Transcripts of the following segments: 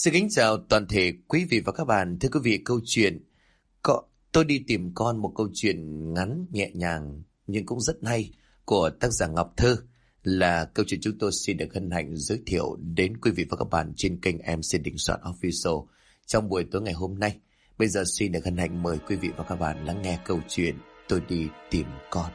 Xin kính chào toàn thể quý vị và các bạn. Thưa quý vị, câu chuyện Tôi đi tìm con, một câu chuyện ngắn, nhẹ nhàng nhưng cũng rất hay của tác giả Ngọc Thơ là câu chuyện chúng tôi xin được hân hạnh giới thiệu đến quý vị và các bạn trên kênh MC Đình Soạn Official trong buổi tối ngày hôm nay. Bây giờ xin được hân hạnh mời quý vị và các bạn lắng nghe câu chuyện Tôi đi tìm con.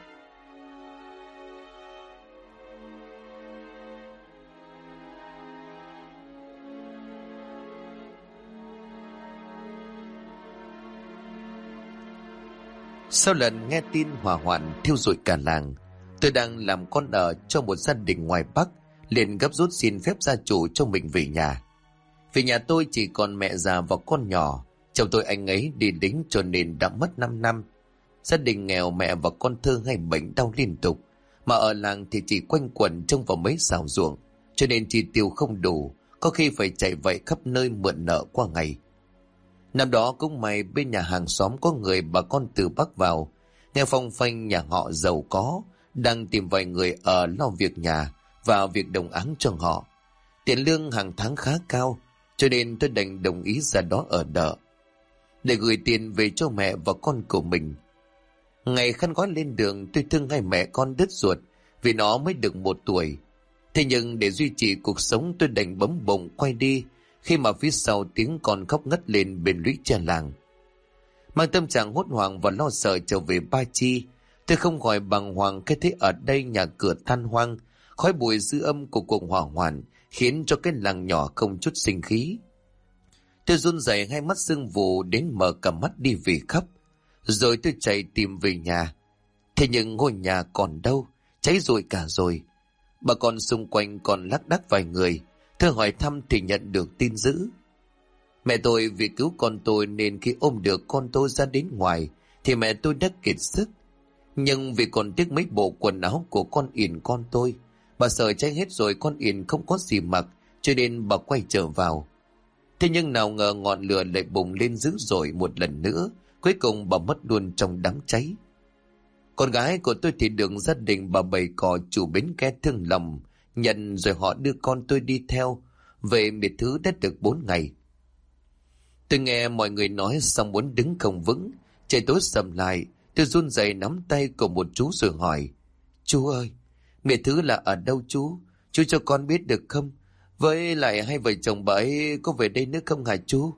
Sau lần nghe tin hỏa hoạn thiêu rụi cả làng, tôi đang làm con ở cho một gia đình ngoài Bắc, liền gấp rút xin phép gia chủ cho mình về nhà. Vì nhà tôi chỉ còn mẹ già và con nhỏ, chồng tôi anh ấy đi lính cho nên đã mất 5 năm. Gia đình nghèo, mẹ và con thơ hay bệnh đau liên tục, mà ở làng thì chỉ quanh quẩn trông vào mấy xào ruộng, cho nên chi tiêu không đủ, có khi phải chạy vậy khắp nơi mượn nợ qua ngày. Năm đó cũng may bên nhà hàng xóm có người bà con từ Bắc vào, nghe phong phanh nhà họ giàu có, đang tìm vài người ở lo việc nhà và việc đồng áng cho họ. Tiền lương hàng tháng khá cao, cho nên tôi đành đồng ý ra đó ở đợ, để gửi tiền về cho mẹ và con của mình. Ngày khăn gói lên đường, tôi thương hai mẹ con đứt ruột vì nó mới được 1 tuổi. Thế nhưng để duy trì cuộc sống, tôi đành bấm bụng quay đi, khi mà phía sau tiếng con khóc ngất lên bên lũy tre làng. Mang tâm trạng hốt hoảng và lo sợ trở về Ba Chi, tôi không khỏi bàng hoàng khi thấy ở đây nhà cửa than hoang, khói bụi dư âm của cuộc hỏa hoạn khiến cho cái làng nhỏ không chút sinh khí. Tôi run rẩy, hai mắt sưng vù đến mở cả mắt đi vì khóc. Rồi tôi chạy tìm về nhà. Thế nhưng ngôi nhà còn đâu, cháy rụi cả rồi. Bà con xung quanh còn lác đác vài người. Tôi hỏi thăm thì nhận được tin dữ. Mẹ tôi vì cứu con tôi nên khi ôm được con tôi ra đến ngoài thì mẹ tôi đã kiệt sức. Nhưng vì còn tiếc mấy bộ quần áo của con Yển con tôi, bà sợ cháy hết rồi con Yển không có gì mặc, cho nên bà quay trở vào. Thế nhưng nào ngờ ngọn lửa lại bùng lên dữ dội một lần nữa, cuối cùng bà mất luôn trong đám cháy. Con gái của tôi thì được gia đình bà bày cò chủ bến Ke thương lòng nhận, rồi họ đưa con tôi đi theo về biệt thự đã được 4 ngày. Tôi nghe mọi người nói xong muốn đứng không vững, trời tối sầm lại. Tôi run rẩy nắm tay của một chú rồi hỏi: "Chú ơi, biệt thự là ở đâu chú? Chú cho con biết được không? Với lại hai vợ chồng bà ấy có về đây nữa không hả chú?"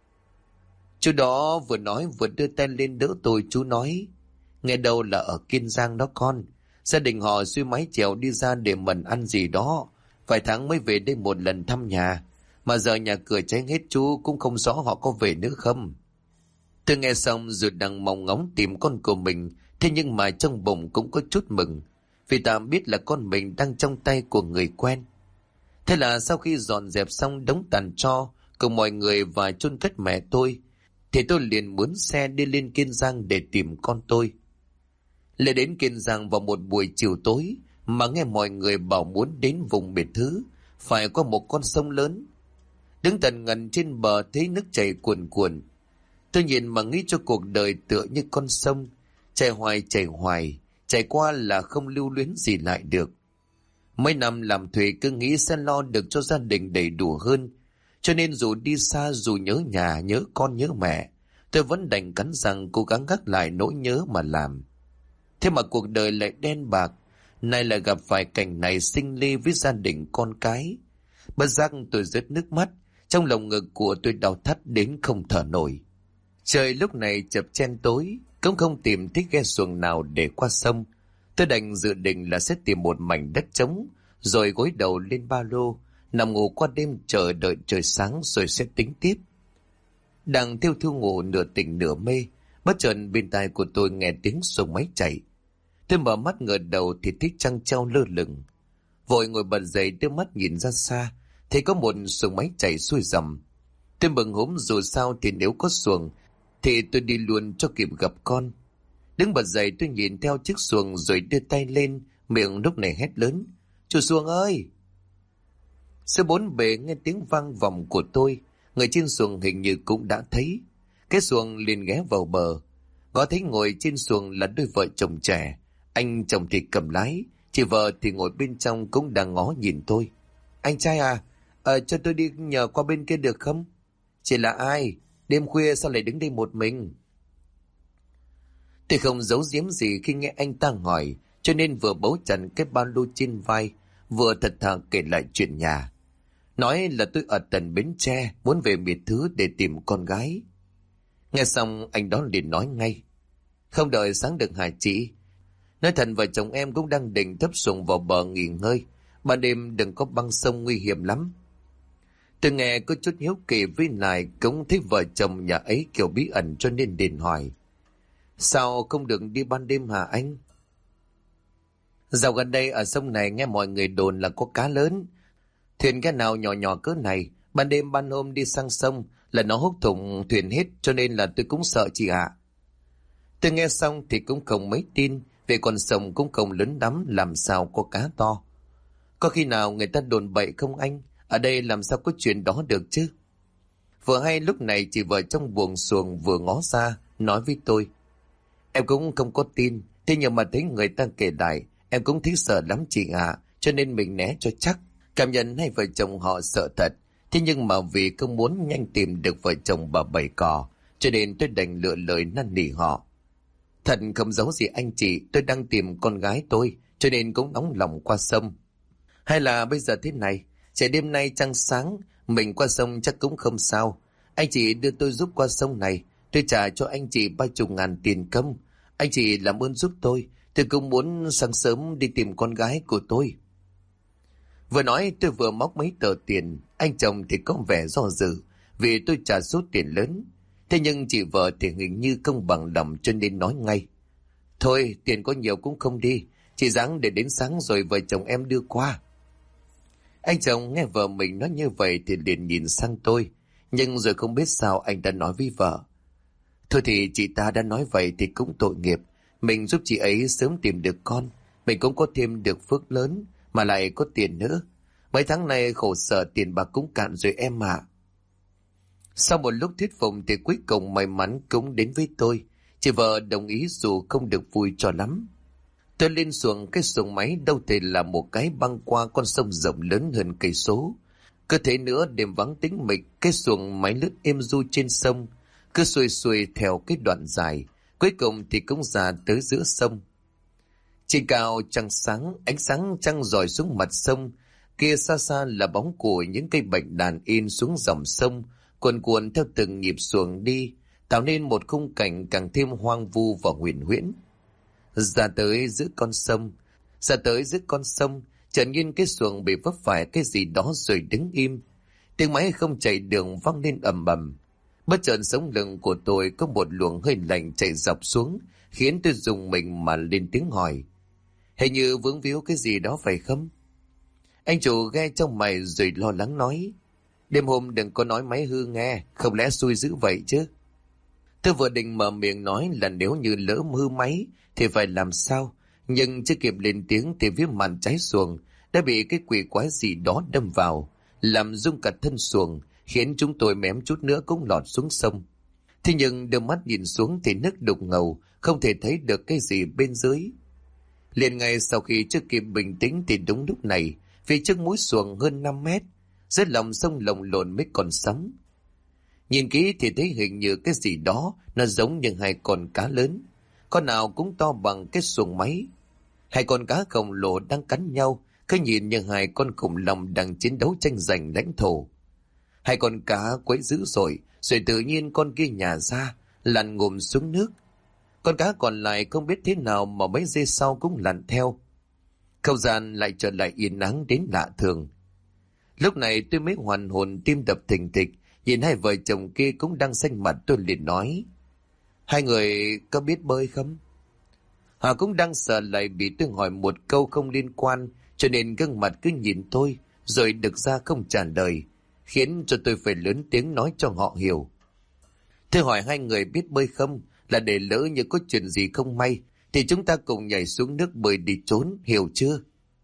Chú đó vừa nói vừa đưa tay lên đỡ tôi. Chú nói: "Nghe đâu là ở Kiên Giang đó con. Gia đình họ xuôi mái chèo đi ra để mần ăn gì đó, vài tháng mới về đây một lần thăm nhà. Mà giờ nhà cửa cháy hết, chú cũng không rõ họ có về nữa không." Tôi nghe xong rồi đang mong ngóng tìm con của mình, thế nhưng mà trong bụng cũng có chút mừng, vì tạm biết là con mình đang trong tay của người quen. Thế là sau khi dọn dẹp xong đống tàn tro cùng mọi người và chôn cất mẹ tôi, thì tôi liền mướn xe đi lên Kiên Giang để tìm con tôi. Lại đến Kiên Giang vào một buổi chiều tối, mà nghe mọi người bảo muốn đến vùng biệt thự phải qua một con sông lớn. Đứng tận ngần trên bờ thấy nước chảy cuồn cuộn, tôi nhìn mà nghĩ cho cuộc đời tựa như con sông, chảy hoài, chảy qua là không lưu luyến gì lại được. Mấy năm làm thuê cứ nghĩ sẽ lo được cho gia đình đầy đủ hơn, cho nên dù đi xa, dù nhớ nhà, nhớ con, nhớ mẹ, tôi vẫn đành cắn răng cố gắng gác lại nỗi nhớ mà làm. Thế mà cuộc đời lại đen bạc, nay lại gặp phải cảnh này sinh ly với gia đình con cái. Bất giác tôi rớt nước mắt, trong lồng ngực của tôi đau thắt đến không thở nổi. Trời lúc này chập chen tối, cũng không tìm thấy ghe xuồng nào để qua sông. Tôi đành dự định là sẽ tìm một mảnh đất trống, rồi gối đầu lên ba lô, nằm ngủ qua đêm chờ đợi trời sáng rồi sẽ tính tiếp. Đang thiêu thiêu ngủ nửa tỉnh nửa mê, bất chợt bên tai của tôi nghe tiếng xuồng máy chạy. Tôi mở mắt ngửa đầu thì thấy trăng treo lơ lửng. Vội ngồi bật dậy đưa mắt nhìn ra xa, thấy có một xuồng máy chạy xuôi dầm. Tôi mừng húm, dù sao thì nếu có xuồng thì tôi đi luôn cho kịp gặp con. Đứng bật dậy tôi nhìn theo chiếc xuồng rồi đưa tay lên, miệng lúc này hét lớn: "Chủ xuồng ơi!" Giữa bốn bề nghe tiếng vang vọng của tôi, người trên xuồng hình như cũng đã thấy. Cái xuồng liền ghé vào bờ, có thấy ngồi trên xuồng là đôi vợ chồng trẻ. Anh chồng thì cầm lái, chị vợ thì ngồi bên trong cũng đang ngó nhìn tôi. "Anh trai à, Cho tôi đi nhờ qua bên kia được không? Chị là ai? Đêm khuya sao lại đứng đây một mình? Tôi không giấu giếm gì khi nghe anh ta hỏi, cho nên vừa bấu chặt cái ba lô trên vai, vừa thật thà kể lại chuyện nhà. Nói là tôi ở tận Bến Tre, muốn về biệt thự để tìm con gái. Nghe xong anh đó liền nói ngay. Không đợi sáng được hả chị? Nói thật vợ chồng em cũng đang định thấp xuồng vào bờ nghỉ ngơi. Ban đêm đừng có băng sông nguy hiểm lắm. Tôi nghe có chút hiếu kỳ với lại cũng thấy vợ chồng nhà ấy kiểu bí ẩn cho nên liền hỏi. Sao không được đi ban đêm hả anh? Dạo gần đây ở sông này nghe mọi người đồn là có cá lớn. Thuyền cái nào nhỏ nhỏ cỡ này, ban đêm ban hôm đi sang sông là nó hút thủng thuyền hết, cho nên là tôi cũng sợ chị ạ. Tôi nghe xong thì cũng không mấy tin, về con sông cũng không lớn lắm, làm sao có cá to. Có khi nào người ta đồn bậy không anh? Ở đây làm sao có chuyện đó được chứ? Vừa hay lúc này chị vợ trong buồng xuồng vừa ngó ra, nói với tôi. Em cũng không có tin, thế nhưng mà thấy người ta kể lại, em cũng thấy sợ lắm chị ạ, cho nên mình né cho chắc. Cảm nhận hai vợ chồng họ sợ thật, thế nhưng mà vì không muốn nhanh tìm được vợ chồng bà bảy cò, cho nên tôi đành lựa lời năn nỉ họ. Thật không giấu gì anh chị, tôi đang tìm con gái tôi, cho nên cũng nóng lòng qua sông. Hay là bây giờ thế này, trời đêm nay trăng sáng, mình qua sông chắc cũng không sao. Anh chị đưa tôi giúp qua sông này, tôi trả cho anh chị 30.000 tiền công. Anh chị làm ơn giúp tôi cũng muốn sáng sớm đi tìm con gái của tôi. Vừa nói tôi vừa móc mấy tờ tiền, anh chồng thì có vẻ do dự, vì tôi trả số tiền lớn. Thế nhưng chị vợ thì hình như không bằng lòng cho nên nói ngay. Thôi, tiền có nhiều cũng không đi, chị ráng để đến sáng rồi vợ chồng em đưa qua. Anh chồng nghe vợ mình nói như vậy thì liền nhìn sang tôi, nhưng rồi không biết sao anh đã nói với vợ. Thôi thì chị ta đã nói vậy thì cũng tội nghiệp, mình giúp chị ấy sớm tìm được con, mình cũng có thêm được phước lớn, mà lại có tiền nữa. Mấy tháng này khổ sở tiền bạc cũng cạn rồi em ạ. Sau một lúc thuyết phục thì cuối cùng may mắn cũng đến với tôi. Chị vợ đồng ý dù không được vui cho lắm. Tôi lên xuồng, cái xuồng máy đâu thể là một cái băng qua con sông rộng lớn hơn cây số. Cứ thế nữa đêm vắng tĩnh mịch, cái xuồng máy lướt êm du trên sông, cứ xuôi xuôi theo cái đoạn dài, cuối cùng thì cũng ra tới giữa sông. Trên cao trăng sáng, ánh sáng trăng rọi xuống mặt sông, kia xa xa là bóng của những cây bạch đàn in xuống dòng sông, cuồn cuộn theo từng nhịp xuồng đi, tạo nên một khung cảnh càng thêm hoang vu và huyền huyễn. Ra tới giữa con sông, chợt nhiên cái xuồng bị vấp phải cái gì đó rồi đứng im. Tiếng máy không chạy đường vang lên ầm ầm. Bất chợt sống lưng của tôi có một luồng hơi lạnh chạy dọc xuống, khiến tôi rùng mình mà lên tiếng hỏi. Hình như vướng víu cái gì đó phải không? Anh chủ ghe trong mày rồi lo lắng nói. Đêm hôm đừng có nói máy hư nghe, không lẽ xui dữ vậy chứ? Tôi vừa định mở miệng nói là nếu như lỡ hư máy thì phải làm sao, nhưng chưa kịp lên tiếng thì phía màn trái xuồng đã bị cái quỷ quái gì đó đâm vào, làm rung cả thân xuồng, khiến chúng tôi mém chút nữa cũng lọt xuống sông. Thế nhưng đưa mắt nhìn xuống thì nước đục ngầu, không thể thấy được cái gì bên dưới. Liền ngay sau khi chưa kịp bình tĩnh thì đúng lúc này, phía trước mũi xuồng hơn 5 mét, dưới lòng sông lồng lộn mấy con sóng. Nhìn kỹ thì thấy hình như cái gì đó nó giống như hai con cá lớn, con nào cũng to bằng cái xuồng máy. Hai con cá khổng lồ đang cắn nhau, cứ nhìn như hai con khủng long đang chiến đấu tranh giành lãnh thổ. Hai con cá quấy dữ rồi tự nhiên con kia nhả ra, lặn ngụm xuống nước. Con cá còn lại không biết thế nào mà mấy giây sau cũng lặn theo. Không gian lại trở lại yên ắng đến lạ thường. Lúc này tôi mới hoàn hồn, tim đập thình thịch, nhìn hai vợ chồng kia cũng đang xanh mặt. Tôi liền nói, hai người có biết bơi không? Họ cũng đang sợ lại bị tôi hỏi một câu không liên quan, cho nên gương mặt cứ nhìn tôi rồi đực ra không trả lời, khiến cho tôi phải lớn tiếng nói cho họ hiểu. Tôi hỏi hai người biết bơi không, là để lỡ như có chuyện gì không may thì chúng ta cùng nhảy xuống nước bơi đi trốn, hiểu chưa?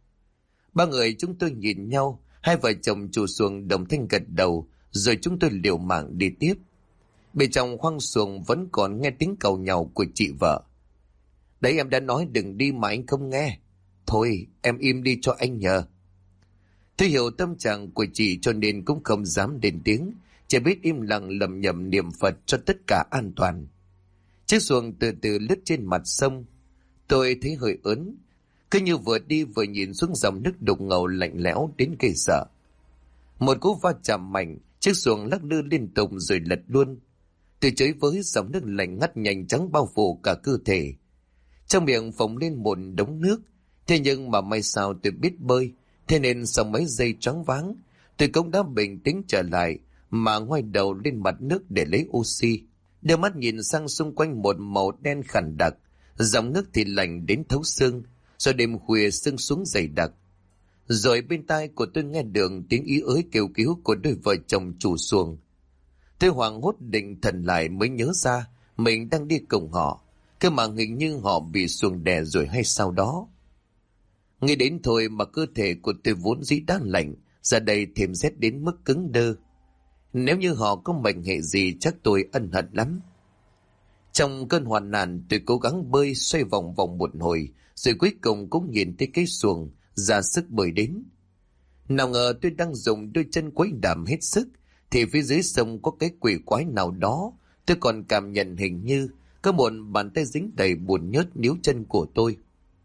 Ba người chúng tôi nhìn nhau, hai vợ chồng chủ xuồng đồng thanh gật đầu, rồi chúng tôi liều mạng đi tiếp. Bên trong khoang xuồng vẫn còn nghe tiếng cầu nhau của chị vợ. Đấy, em đã nói đừng đi mà anh không nghe. Thôi em im đi cho anh nhờ. Tôi hiểu tâm trạng của chị cho nên cũng không dám lên tiếng, chỉ biết im lặng lầm nhầm niệm Phật cho tất cả an toàn. Chiếc xuồng từ từ lướt trên mặt sông. Tôi thấy hơi ớn, cứ như vừa đi vừa nhìn xuống dòng nước đục ngầu lạnh lẽo đến ghê sợ. Một cú va chạm mạnh, chiếc xuồng lắc lư liên tục rồi lật luôn. Tôi chới với dòng nước lạnh ngắt nhanh chóng bao phủ cả cơ thể. Trong miệng phồng lên một đống nước. Thế nhưng mà may sao tôi biết bơi, thế nên sau mấy giây choáng váng, tôi cũng đã bình tĩnh trở lại mà ngoái đầu lên mặt nước để lấy oxy. Đưa mắt nhìn sang xung quanh một màu đen khàn đặc, dòng nước thì lạnh đến thấu xương, rồi đêm khuya sương xuống dày đặc. Rồi bên tai của tôi nghe được tiếng ý ới kêu cứu của đôi vợ chồng chủ xuồng. Tôi hoảng hốt định thần lại mới nhớ ra mình đang đi cùng họ, cơ mà hình như họ bị xuồng đè rồi hay sao đó. Nghĩ đến thôi mà cơ thể của tôi vốn dĩ đã lạnh, giờ đây thêm rét đến mức cứng đơ. Nếu như họ có mệnh hệ gì chắc tôi ân hận lắm. Trong cơn hoạn nạn tôi cố gắng bơi xoay vòng vòng một hồi, rồi cuối cùng cũng nhìn thấy cái xuồng ra sức bơi đến. Nào ngờ tôi đang dùng đôi chân quấy đạp hết sức, thì phía dưới sông có cái quỷ quái nào đó. Tôi còn cảm nhận hình như có một bàn tay dính đầy bùn nhớt níu chân của tôi.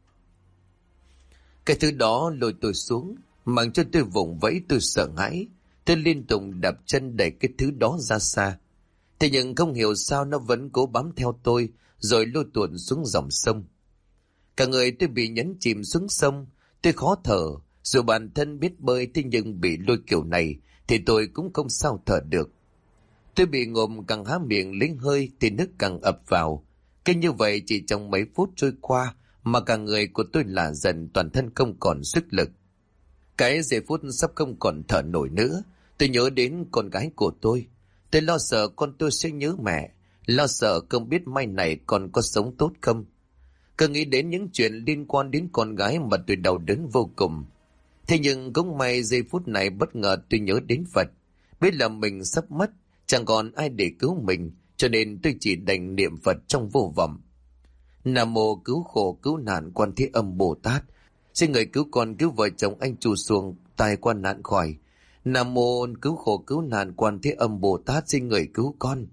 Cái thứ đó lôi tôi xuống, mang cho tôi vùng vẫy. Tôi sợ hãi, tôi liên tục đạp chân đẩy cái thứ đó ra xa. Thế nhưng không hiểu sao nó vẫn cố bám theo tôi, rồi lôi tuột xuống dòng sông. Cả người tôi bị nhấn chìm xuống sông. Tôi khó thở, dù bản thân biết bơi, thế nhưng bị lôi kiểu này thì tôi cũng không sao thở được. Tôi bị ngộm, càng há miệng lấy hơi thì nước càng ập vào. Cứ như vậy chỉ trong mấy phút trôi qua mà cả người của tôi lả dần, toàn thân không còn sức lực. Cái giây phút sắp không còn thở nổi nữa, tôi nhớ đến con gái của tôi. Tôi lo sợ con tôi sẽ nhớ mẹ, lo sợ không biết mai này còn có sống tốt không. Cứ nghĩ đến những chuyện liên quan đến con gái mà tôi đau đớn vô cùng. Thế nhưng cũng may giây phút này bất ngờ tôi nhớ đến Phật. Biết là mình sắp mất, chẳng còn ai để cứu mình, cho nên tôi chỉ đành niệm Phật trong vô vọng. Nam mô cứu khổ cứu nạn Quan Thế Âm Bồ Tát, xin người cứu con cứu vợ chồng anh chủ xuồng tai qua nạn khỏi. Nam mô cứu khổ cứu nạn Quan Thế Âm Bồ Tát, xin người cứu con.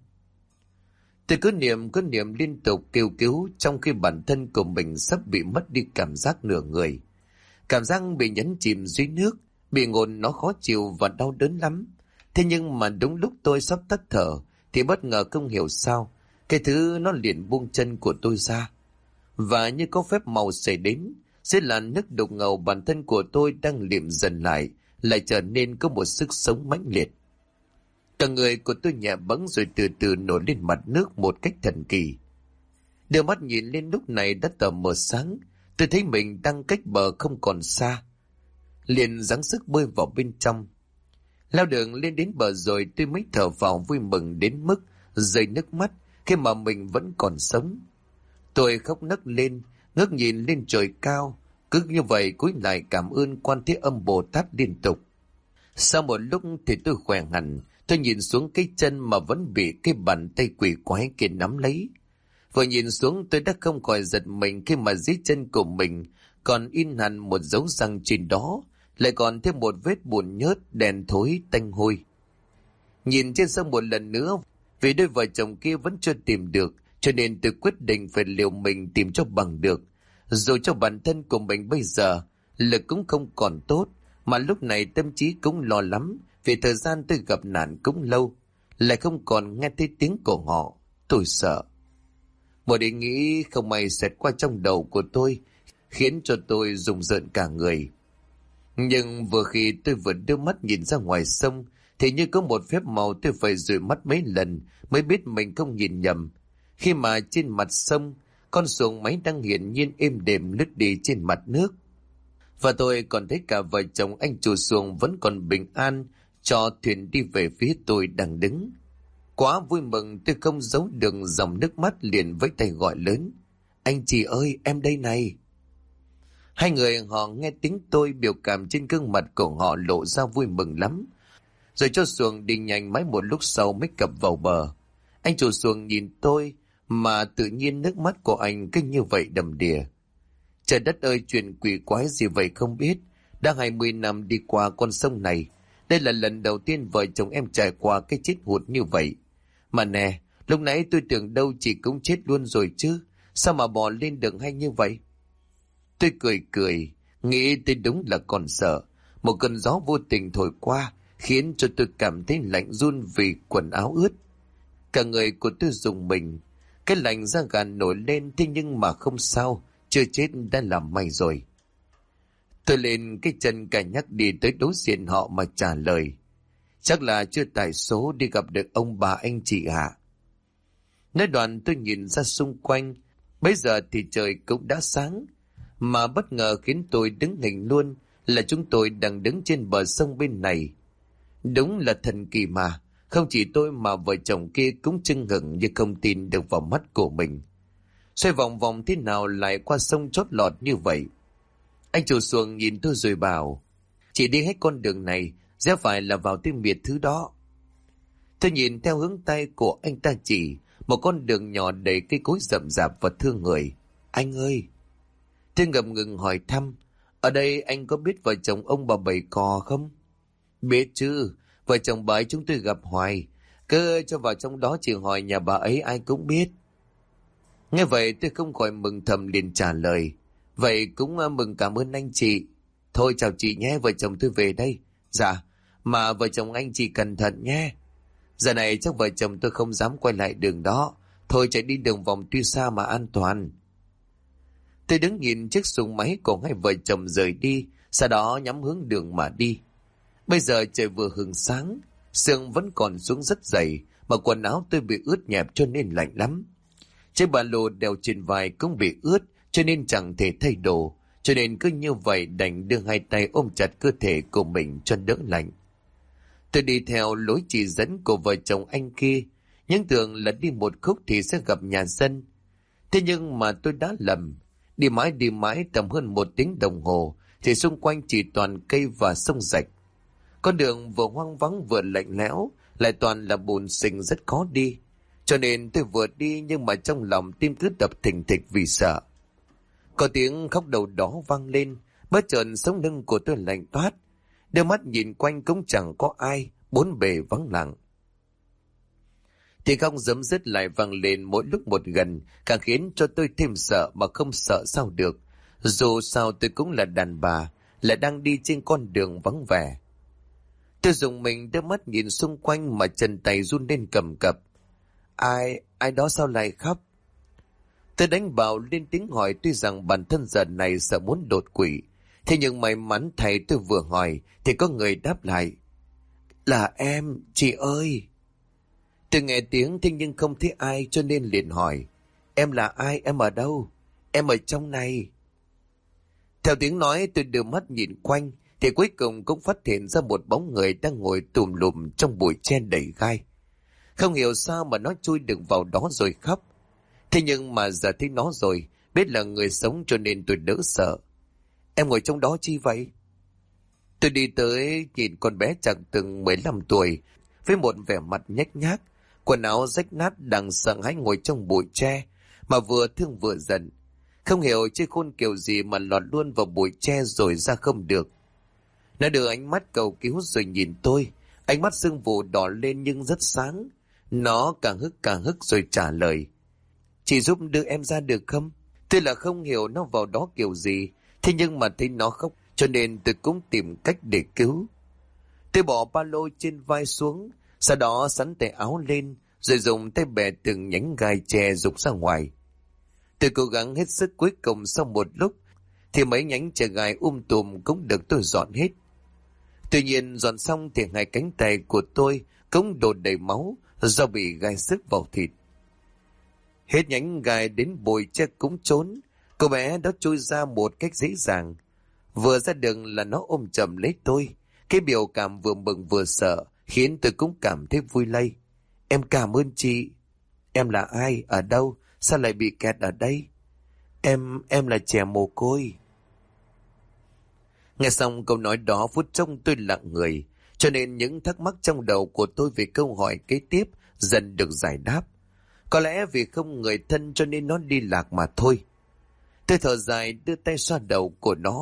Tôi cứ niệm liên tục kêu cứu, trong khi bản thân của mình sắp bị mất đi cảm giác nửa người. Cảm giác bị nhấn chìm dưới nước, bị ngộn nó khó chịu và đau đớn lắm. Thế nhưng mà đúng lúc tôi sắp tắt thở thì bất ngờ không hiểu sao cái thứ nó liền buông chân của tôi ra. Và như có phép màu xảy đến, dưới làn nước đục ngầu bản thân của tôi đang liệm dần lại trở nên có một sức sống mãnh liệt. Cả người của tôi nhẹ bẫng rồi từ từ nổi lên mặt nước một cách thần kỳ. Đưa mắt nhìn lên lúc này đã tờ mờ sáng, tôi thấy mình đang cách bờ không còn xa. Liền giáng sức bơi vào bên trong. Lao đường lên đến bờ rồi tôi mới thở vào vui mừng đến mức rơi nước mắt khi mà mình vẫn còn sống. Tôi khóc nấc lên, ngước nhìn lên trời cao, cứ như vậy cúi lại cảm ơn Quan Thế Âm Bồ Tát liên tục. Sau một lúc thì tôi khỏe hẳn, tôi nhìn xuống cái chân mà vẫn bị cái bàn tay quỷ quái kia nắm lấy. Vừa nhìn xuống tôi đã không khỏi giật mình khi mà dưới chân của mình còn in hẳn một dấu răng, trên đó lại còn thêm một vết bùn nhớt đen thối tanh hôi. Nhìn trên sông một lần nữa, vì đôi vợ chồng kia vẫn chưa tìm được, cho nên tôi quyết định phải liều mình tìm cho bằng được. Dù cho bản thân của mình bây giờ lực cũng không còn tốt, mà lúc này tâm trí cũng lo lắm, vì thời gian tôi gặp nạn cũng lâu, lại không còn nghe thấy tiếng của họ. Tôi sợ. Một ý nghĩ không may xẹt qua trong đầu của tôi, khiến cho tôi rùng rợn cả người. Nhưng vừa khi tôi vừa đưa mắt nhìn ra ngoài sông, thì như có một phép màu tôi phải dụi mắt mấy lần mới biết mình không nhìn nhầm. Khi mà trên mặt sông, con xuồng máy đang hiển nhiên êm đềm lướt đi trên mặt nước. Và tôi còn thấy cả vợ chồng anh chủ xuồng vẫn còn bình an, cho thuyền đi về phía tôi đang đứng. Quá vui mừng tôi không giấu được dòng nước mắt, liền với tay gọi lớn: "Anh chị ơi, em đây này!" Hai người họ nghe tiếng tôi, biểu cảm trên gương mặt của họ lộ ra vui mừng lắm. Rồi cho xuồng đi nhanh, mãi một lúc sau mới cập vào bờ. Anh chủ xuồng nhìn tôi mà tự nhiên nước mắt của anh cứ như vậy đầm đìa. Trời đất ơi, chuyện quỷ quái gì vậy không biết, Đã 20 năm đi qua con sông này, đây là lần đầu tiên vợ chồng em trải qua cái chết hụt như vậy. Mà nè, lúc nãy tôi tưởng đâu chị cũng chết luôn rồi chứ, sao mà bò lên được hay như vậy? Tôi cười cười, nghĩ tôi đúng là còn sợ. Một cơn gió vô tình thổi qua, khiến cho tôi cảm thấy lạnh run vì quần áo ướt. Cả người của tôi rùng mình, cái lạnh da gà nổi lên, thế nhưng mà không sao, chưa chết đã làm may rồi. Tôi lên cái chân cả nhắc đi tới đối diện họ mà trả lời. Chắc là chưa tải số đi gặp được ông bà anh chị hả? Nói đoạn tôi nhìn ra xung quanh, bây giờ thì trời cũng đã sáng. Mà bất ngờ khiến tôi đứng hình luôn là chúng tôi đang đứng trên bờ sông bên này. Đúng là thần kỳ mà, không chỉ tôi mà vợ chồng kia cũng chưng hửng như không tin được vào mắt của mình. Xoay vòng vòng thế nào lại qua sông chót lọt như vậy? Anh chủ xuồng nhìn tôi rồi bảo, chỉ đi hết con đường này, rẽ phải là vào tới miệt thứ đó. Tôi nhìn theo hướng tay của anh ta chỉ, một con đường nhỏ đầy cây cối rậm rạp và thương người. Anh ơi! Tôi ngập ngừng hỏi thăm, ở đây anh có biết vợ chồng ông bà Bảy Cò không? Biết chứ, vợ chồng bà ấy chúng tôi gặp hoài, cứ cho vào trong đó chỉ hỏi nhà bà ấy ai cũng biết. Nghe vậy tôi không khỏi mừng thầm liền trả lời, vậy cũng mừng, cảm ơn anh chị. Thôi chào chị nhé, vợ chồng tôi về đây. Dạ, mà vợ chồng anh chị cẩn thận nhé. Giờ này chắc vợ chồng tôi không dám quay lại đường đó, thôi chạy đi đường vòng tuy xa mà an toàn. Tôi đứng nhìn chiếc xuồng máy của hai vợ chồng rời đi, sau đó nhắm hướng đường mà đi. Bây giờ trời vừa hừng sáng, sương vẫn còn xuống rất dày, mà quần áo tôi bị ướt nhẹp cho nên lạnh lắm. Chiếc ba lô đeo trên vai cũng bị ướt cho nên chẳng thể thay đồ, cho nên cứ như vậy đành đưa hai tay ôm chặt cơ thể của mình cho đỡ lạnh. Tôi đi theo lối chỉ dẫn của vợ chồng anh kia, nhưng tưởng là đi một khúc thì sẽ gặp nhà dân. Thế nhưng mà tôi đã lầm. Đi mãi tầm hơn 1 tiếng đồng hồ thì xung quanh chỉ toàn cây và sông rạch. Con đường vừa hoang vắng vừa lạnh lẽo, lại toàn là bùn xình rất khó đi. Cho nên tôi vừa đi nhưng mà trong lòng tim cứ đập thình thịch vì sợ. Có tiếng khóc đầu đó vang lên, bất chợt sống lưng của tôi lạnh toát. Đôi mắt nhìn quanh cũng chẳng có ai, bốn bề vắng lặng. Thì khóc giấm dứt lại vang lên mỗi lúc một gần, càng khiến cho tôi thêm sợ mà không sợ sao được. Dù sao tôi cũng là đàn bà, lại đang đi trên con đường vắng vẻ. Tôi dùng mình đưa mắt nhìn xung quanh mà chân tay run lên cầm cập. Ai đó sao lại khóc? Tôi đánh bạo lên tiếng hỏi, tuy rằng bản thân giờ này sợ muốn đột quỵ. Thế nhưng may mắn thầy tôi vừa hỏi thì có người đáp lại. Là em, chị ơi. Tôi nghe tiếng thế nhưng không thấy ai cho nên liền hỏi. Em là ai? Em ở đâu? Em ở trong này. Theo tiếng nói tôi đưa mắt nhìn quanh thì cuối cùng cũng phát hiện ra một bóng người đang ngồi tùm lùm trong bụi tre đầy gai. Không hiểu sao mà nó chui được vào đó rồi khóc. Thế nhưng mà giờ thấy nó rồi, biết là người sống cho nên tôi đỡ sợ. Em ngồi trong đó chi vậy? Tôi đi tới nhìn con bé chẳng từng 15 tuổi với một vẻ mặt nhếch nhác, quần áo rách nát đang sợ hãi ngồi trong bụi tre mà vừa thương vừa giận. Không hiểu chơi khôn kiểu gì mà lọt luôn vào bụi tre rồi ra không được. Nó đưa ánh mắt cầu cứu rồi nhìn tôi, ánh mắt sưng vù đỏ lên nhưng rất sáng. Nó càng hức rồi trả lời. Chị giúp đưa em ra được không? Tôi là không hiểu nó vào đó kiểu gì, thế nhưng mà thấy nó khóc cho nên tôi cũng tìm cách để cứu. Tôi bỏ ba lô trên vai xuống, sau đó sắn tay áo lên rồi dùng tay bẻ từng nhánh gai tre rục ra ngoài. Tôi cố gắng hết sức, cuối cùng sau một lúc thì mấy nhánh tre gai tùm cũng được tôi dọn hết. Tuy nhiên dọn xong thì hai cánh tay của tôi cũng đổ đầy máu do bị gai sức vào thịt. Hết nhánh gai đến bụi tre cũng trốn. Cô bé đó trôi ra một cách dễ dàng. Vừa ra đường là nó ôm chầm lấy tôi. Cái biểu cảm vừa mừng vừa sợ khiến tôi cũng cảm thấy vui lây. Em cảm ơn chị. Em là ai? Ở đâu? Sao lại bị kẹt ở đây? Em là trẻ mồ côi. Nghe xong câu nói đó phút chốc tôi lặng người. Cho nên những thắc mắc trong đầu của tôi về câu hỏi kế tiếp dần được giải đáp. Có lẽ vì không người thân cho nên nó đi lạc mà thôi. Tôi thở dài đưa tay xoa đầu của nó,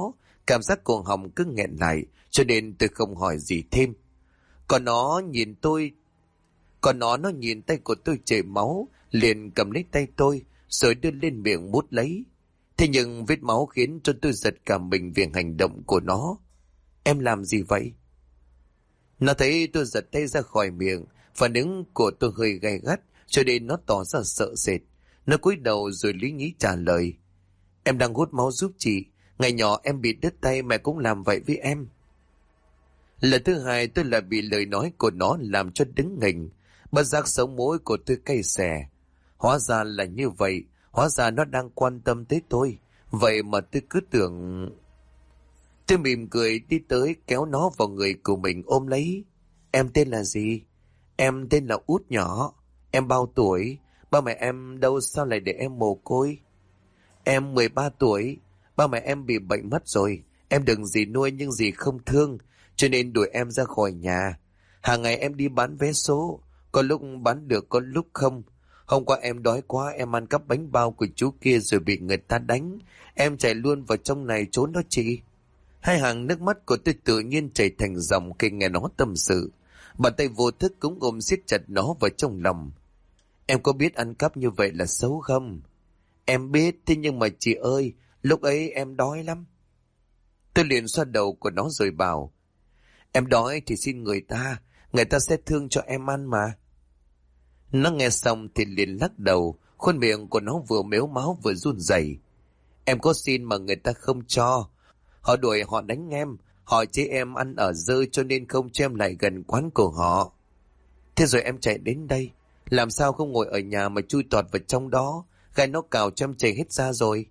Cảm giác cổ họng cứ nghẹn lại, cho nên tôi không hỏi gì thêm. Còn nó nhìn tôi, còn nó nhìn tay của tôi chảy máu, liền cầm lấy tay tôi, rồi đưa lên miệng mút lấy. Thế nhưng vết máu khiến cho tôi giật cả mình vì hành động của nó. Em làm gì vậy? Nó thấy tôi giật tay ra khỏi miệng, phản ứng của tôi hơi gay gắt, cho nên nó tỏ ra sợ sệt. Nó cúi đầu rồi lý nhí trả lời. Em đang hút máu giúp chị. Ngày nhỏ em bị đứt tay, mẹ cũng làm vậy với em. Lần thứ hai tôi lại bị lời nói của nó làm cho đứng nghỉnh. Bất giác sống mũi của tôi cay xè. Hóa ra là như vậy. Hóa ra nó đang quan tâm tới tôi. Vậy mà tôi cứ tưởng... Tôi mỉm cười đi tới kéo nó vào người của mình ôm lấy. Em tên là gì? Em tên là Út nhỏ. Em bao tuổi? Ba mẹ em đâu, sao lại để em mồ côi? Em 13 tuổi. Ba mẹ em bị bệnh mất rồi. Em đừng gì nuôi nhưng gì không thương, cho nên đuổi em ra khỏi nhà. Hàng ngày em đi bán vé số, có lúc bán được có lúc không. Hôm qua em đói quá, em ăn cắp bánh bao của chú kia rồi bị người ta đánh. Em chạy luôn vào trong này trốn đó chị. Hai hàng nước mắt của tôi tự nhiên chảy thành dòng khi nghe nó tâm sự. Bàn tay vô thức cũng ôm siết chặt nó vào trong lòng. Em có biết ăn cắp như vậy là xấu không? Em biết, thế nhưng mà chị ơi, lúc ấy em đói lắm. Tôi liền xoa đầu của nó rồi bảo. Em đói thì xin người ta sẽ thương cho em ăn mà. Nó nghe xong thì liền lắc đầu, khuôn miệng của nó vừa mếu máu vừa run rẩy. Em có xin mà người ta không cho. Họ đuổi họ đánh em, họ chế em ăn ở dơ cho nên không cho em lại gần quán của họ. Thế rồi em chạy đến đây, làm sao không ngồi ở nhà mà chui tọt vào trong đó, gai nó cào cho em chảy hết ra rồi.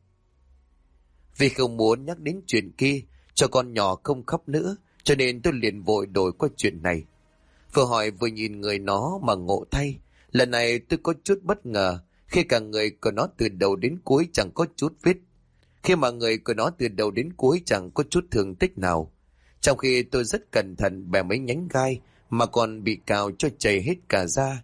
Vì không muốn nhắc đến chuyện kia, cho con nhỏ không khóc nữa, cho nên tôi liền vội đổi qua chuyện này. Vừa hỏi vừa nhìn người nó mà ngộ thay. Lần này tôi có chút bất ngờ, khi cả người của nó từ đầu đến cuối chẳng có chút vết. Khi mà người của nó từ đầu đến cuối chẳng có chút thương tích nào. Trong khi tôi rất cẩn thận bẻ mấy nhánh gai mà còn bị cào cho chảy hết cả da.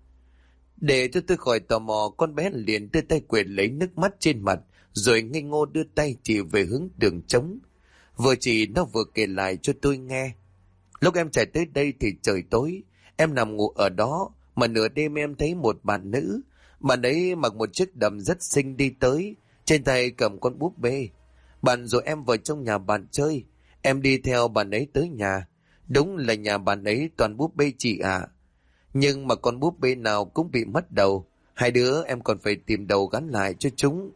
Để cho tôi khỏi tò mò, con bé liền đưa tay quệt lấy nước mắt trên mặt, rồi ngây ngô đưa tay chỉ về hướng đường trống. Vừa chỉ nó vừa kể lại cho tôi nghe. Lúc em chạy tới đây thì trời tối, em nằm ngủ ở đó, mà nửa đêm em thấy một bạn nữ. Bạn ấy mặc một chiếc đầm rất xinh đi tới, trên tay cầm con búp bê. Bạn rồi em vào trong nhà bạn chơi, em đi theo bạn ấy tới nhà. Đúng là nhà bạn ấy toàn búp bê chị ạ. Nhưng mà con búp bê nào cũng bị mất đầu, hai đứa em còn phải tìm đầu gắn lại cho chúng.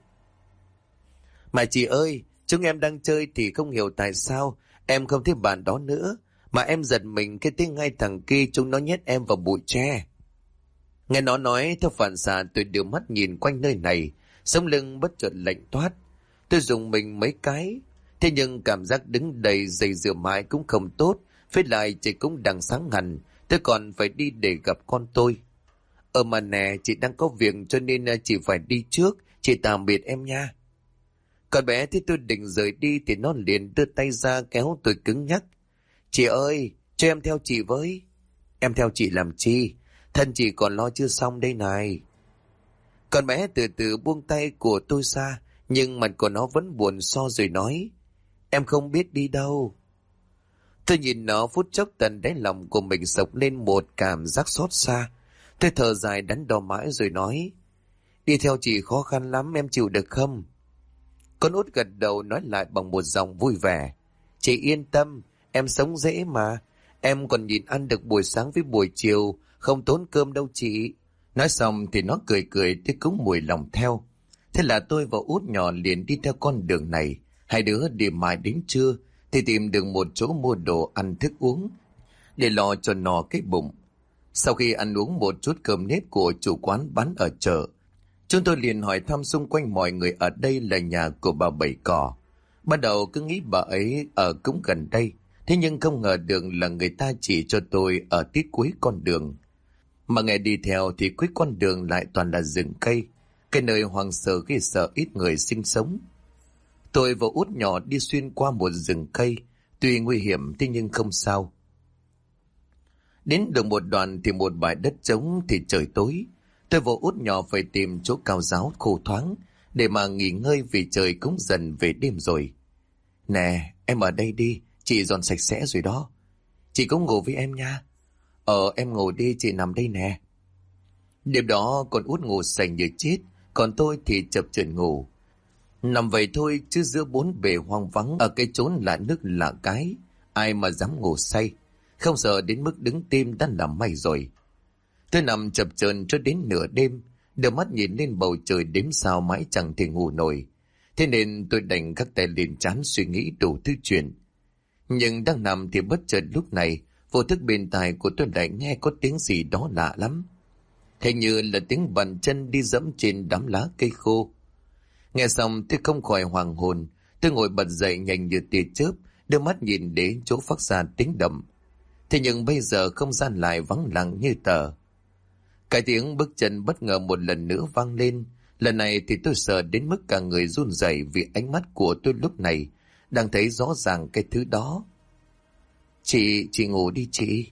Mà chị ơi, chúng em đang chơi thì không hiểu tại sao em không thấy bạn đó nữa, mà em giật mình cái tiếng ngay thằng kia chúng nó nhét em vào bụi tre. Nghe nó nói, theo phản xạ tôi đưa mắt nhìn quanh nơi này, sống lưng bất chợt lạnh toát. Tôi dùng mình mấy cái, thế nhưng cảm giác đứng đầy giày rửa mãi cũng không tốt, với lại trời cũng đang sáng hẳn, tôi còn phải đi để gặp con tôi. Mà nè, chị đang có việc cho nên chị phải đi trước, chị tạm biệt em nha. Con bé thấy tôi định rời đi thì nó liền đưa tay ra kéo tôi cứng nhắc. Chị ơi, cho em theo chị với. Em theo chị làm chi? Thân chị còn lo chưa xong đây này. Con bé từ từ buông tay của tôi ra, nhưng mặt của nó vẫn buồn so rồi nói. Em không biết đi đâu. Tôi nhìn nó phút chốc tận đáy lòng của mình sộc lên một cảm giác xót xa. Tôi thở dài đắn đo mãi rồi nói. Đi theo chị khó khăn lắm, em chịu được không? Con út gật đầu nói lại bằng một giọng vui vẻ. Chị yên tâm, em sống dễ mà. Em còn nhìn ăn được buổi sáng với buổi chiều, không tốn cơm đâu chị. Nói xong thì nó cười cười tôi cũng mùi lòng theo. Thế là tôi và út nhỏ liền đi theo con đường này. Hai đứa đi mãi đến trưa thì tìm được một chỗ mua đồ ăn thức uống để lo cho nó cái bụng. Sau khi ăn uống một chút cơm nếp của chủ quán bán ở chợ, chúng tôi liền hỏi thăm xung quanh mọi người ở đây là nhà của bà Bảy Cỏ. Ban đầu cứ nghĩ bà ấy ở cũng gần đây, thế nhưng không ngờ được là người ta chỉ cho tôi ở tít cuối con đường. Mà ngày đi theo thì cuối con đường lại toàn là rừng cây, cái nơi hoang sơ ghê sợ ít người sinh sống. Tôi và út nhỏ đi xuyên qua một rừng cây, tuy nguy hiểm thế nhưng không sao. Đến được một đoạn thì một bãi đất trống thì trời tối. Tôi và út nhỏ phải tìm chỗ cao ráo khô thoáng để mà nghỉ ngơi vì trời cũng dần về đêm rồi. Nè, em ở đây đi, chị dọn sạch sẽ rồi đó. Chị cũng ngủ với em nha. Em ngủ đi, chị nằm đây nè. Đêm đó con út ngủ say như chết, còn tôi thì chập chờn ngủ. Nằm vậy thôi chứ giữa bốn bề hoang vắng ở cái chốn lạ nước lạ cái, ai mà dám ngủ say, không sợ đến mức đứng tim đã làm may rồi. Tôi nằm chập chờn cho đến nửa đêm, đưa mắt nhìn lên bầu trời đếm sao mãi chẳng thể ngủ nổi. Thế nên tôi đành gác tay lên trán suy nghĩ đủ thứ chuyện. Nhưng đang nằm thì bất chợt lúc này, vô thức bên tai của tôi lại nghe có tiếng gì đó lạ lắm. Hình như là tiếng bàn chân đi dẫm trên đám lá cây khô. Nghe xong tôi không khỏi hoàng hồn, tôi ngồi bật dậy nhanh như tia chớp, đưa mắt nhìn đến chỗ phát ra tiếng động. Thế nhưng bây giờ không gian lại vắng lặng như tờ. Cái tiếng bước chân bất ngờ một lần nữa vang lên. Lần này thì tôi sợ đến mức cả người run rẩy vì ánh mắt của tôi lúc này đang thấy rõ ràng cái thứ đó. Chị ngủ đi chị.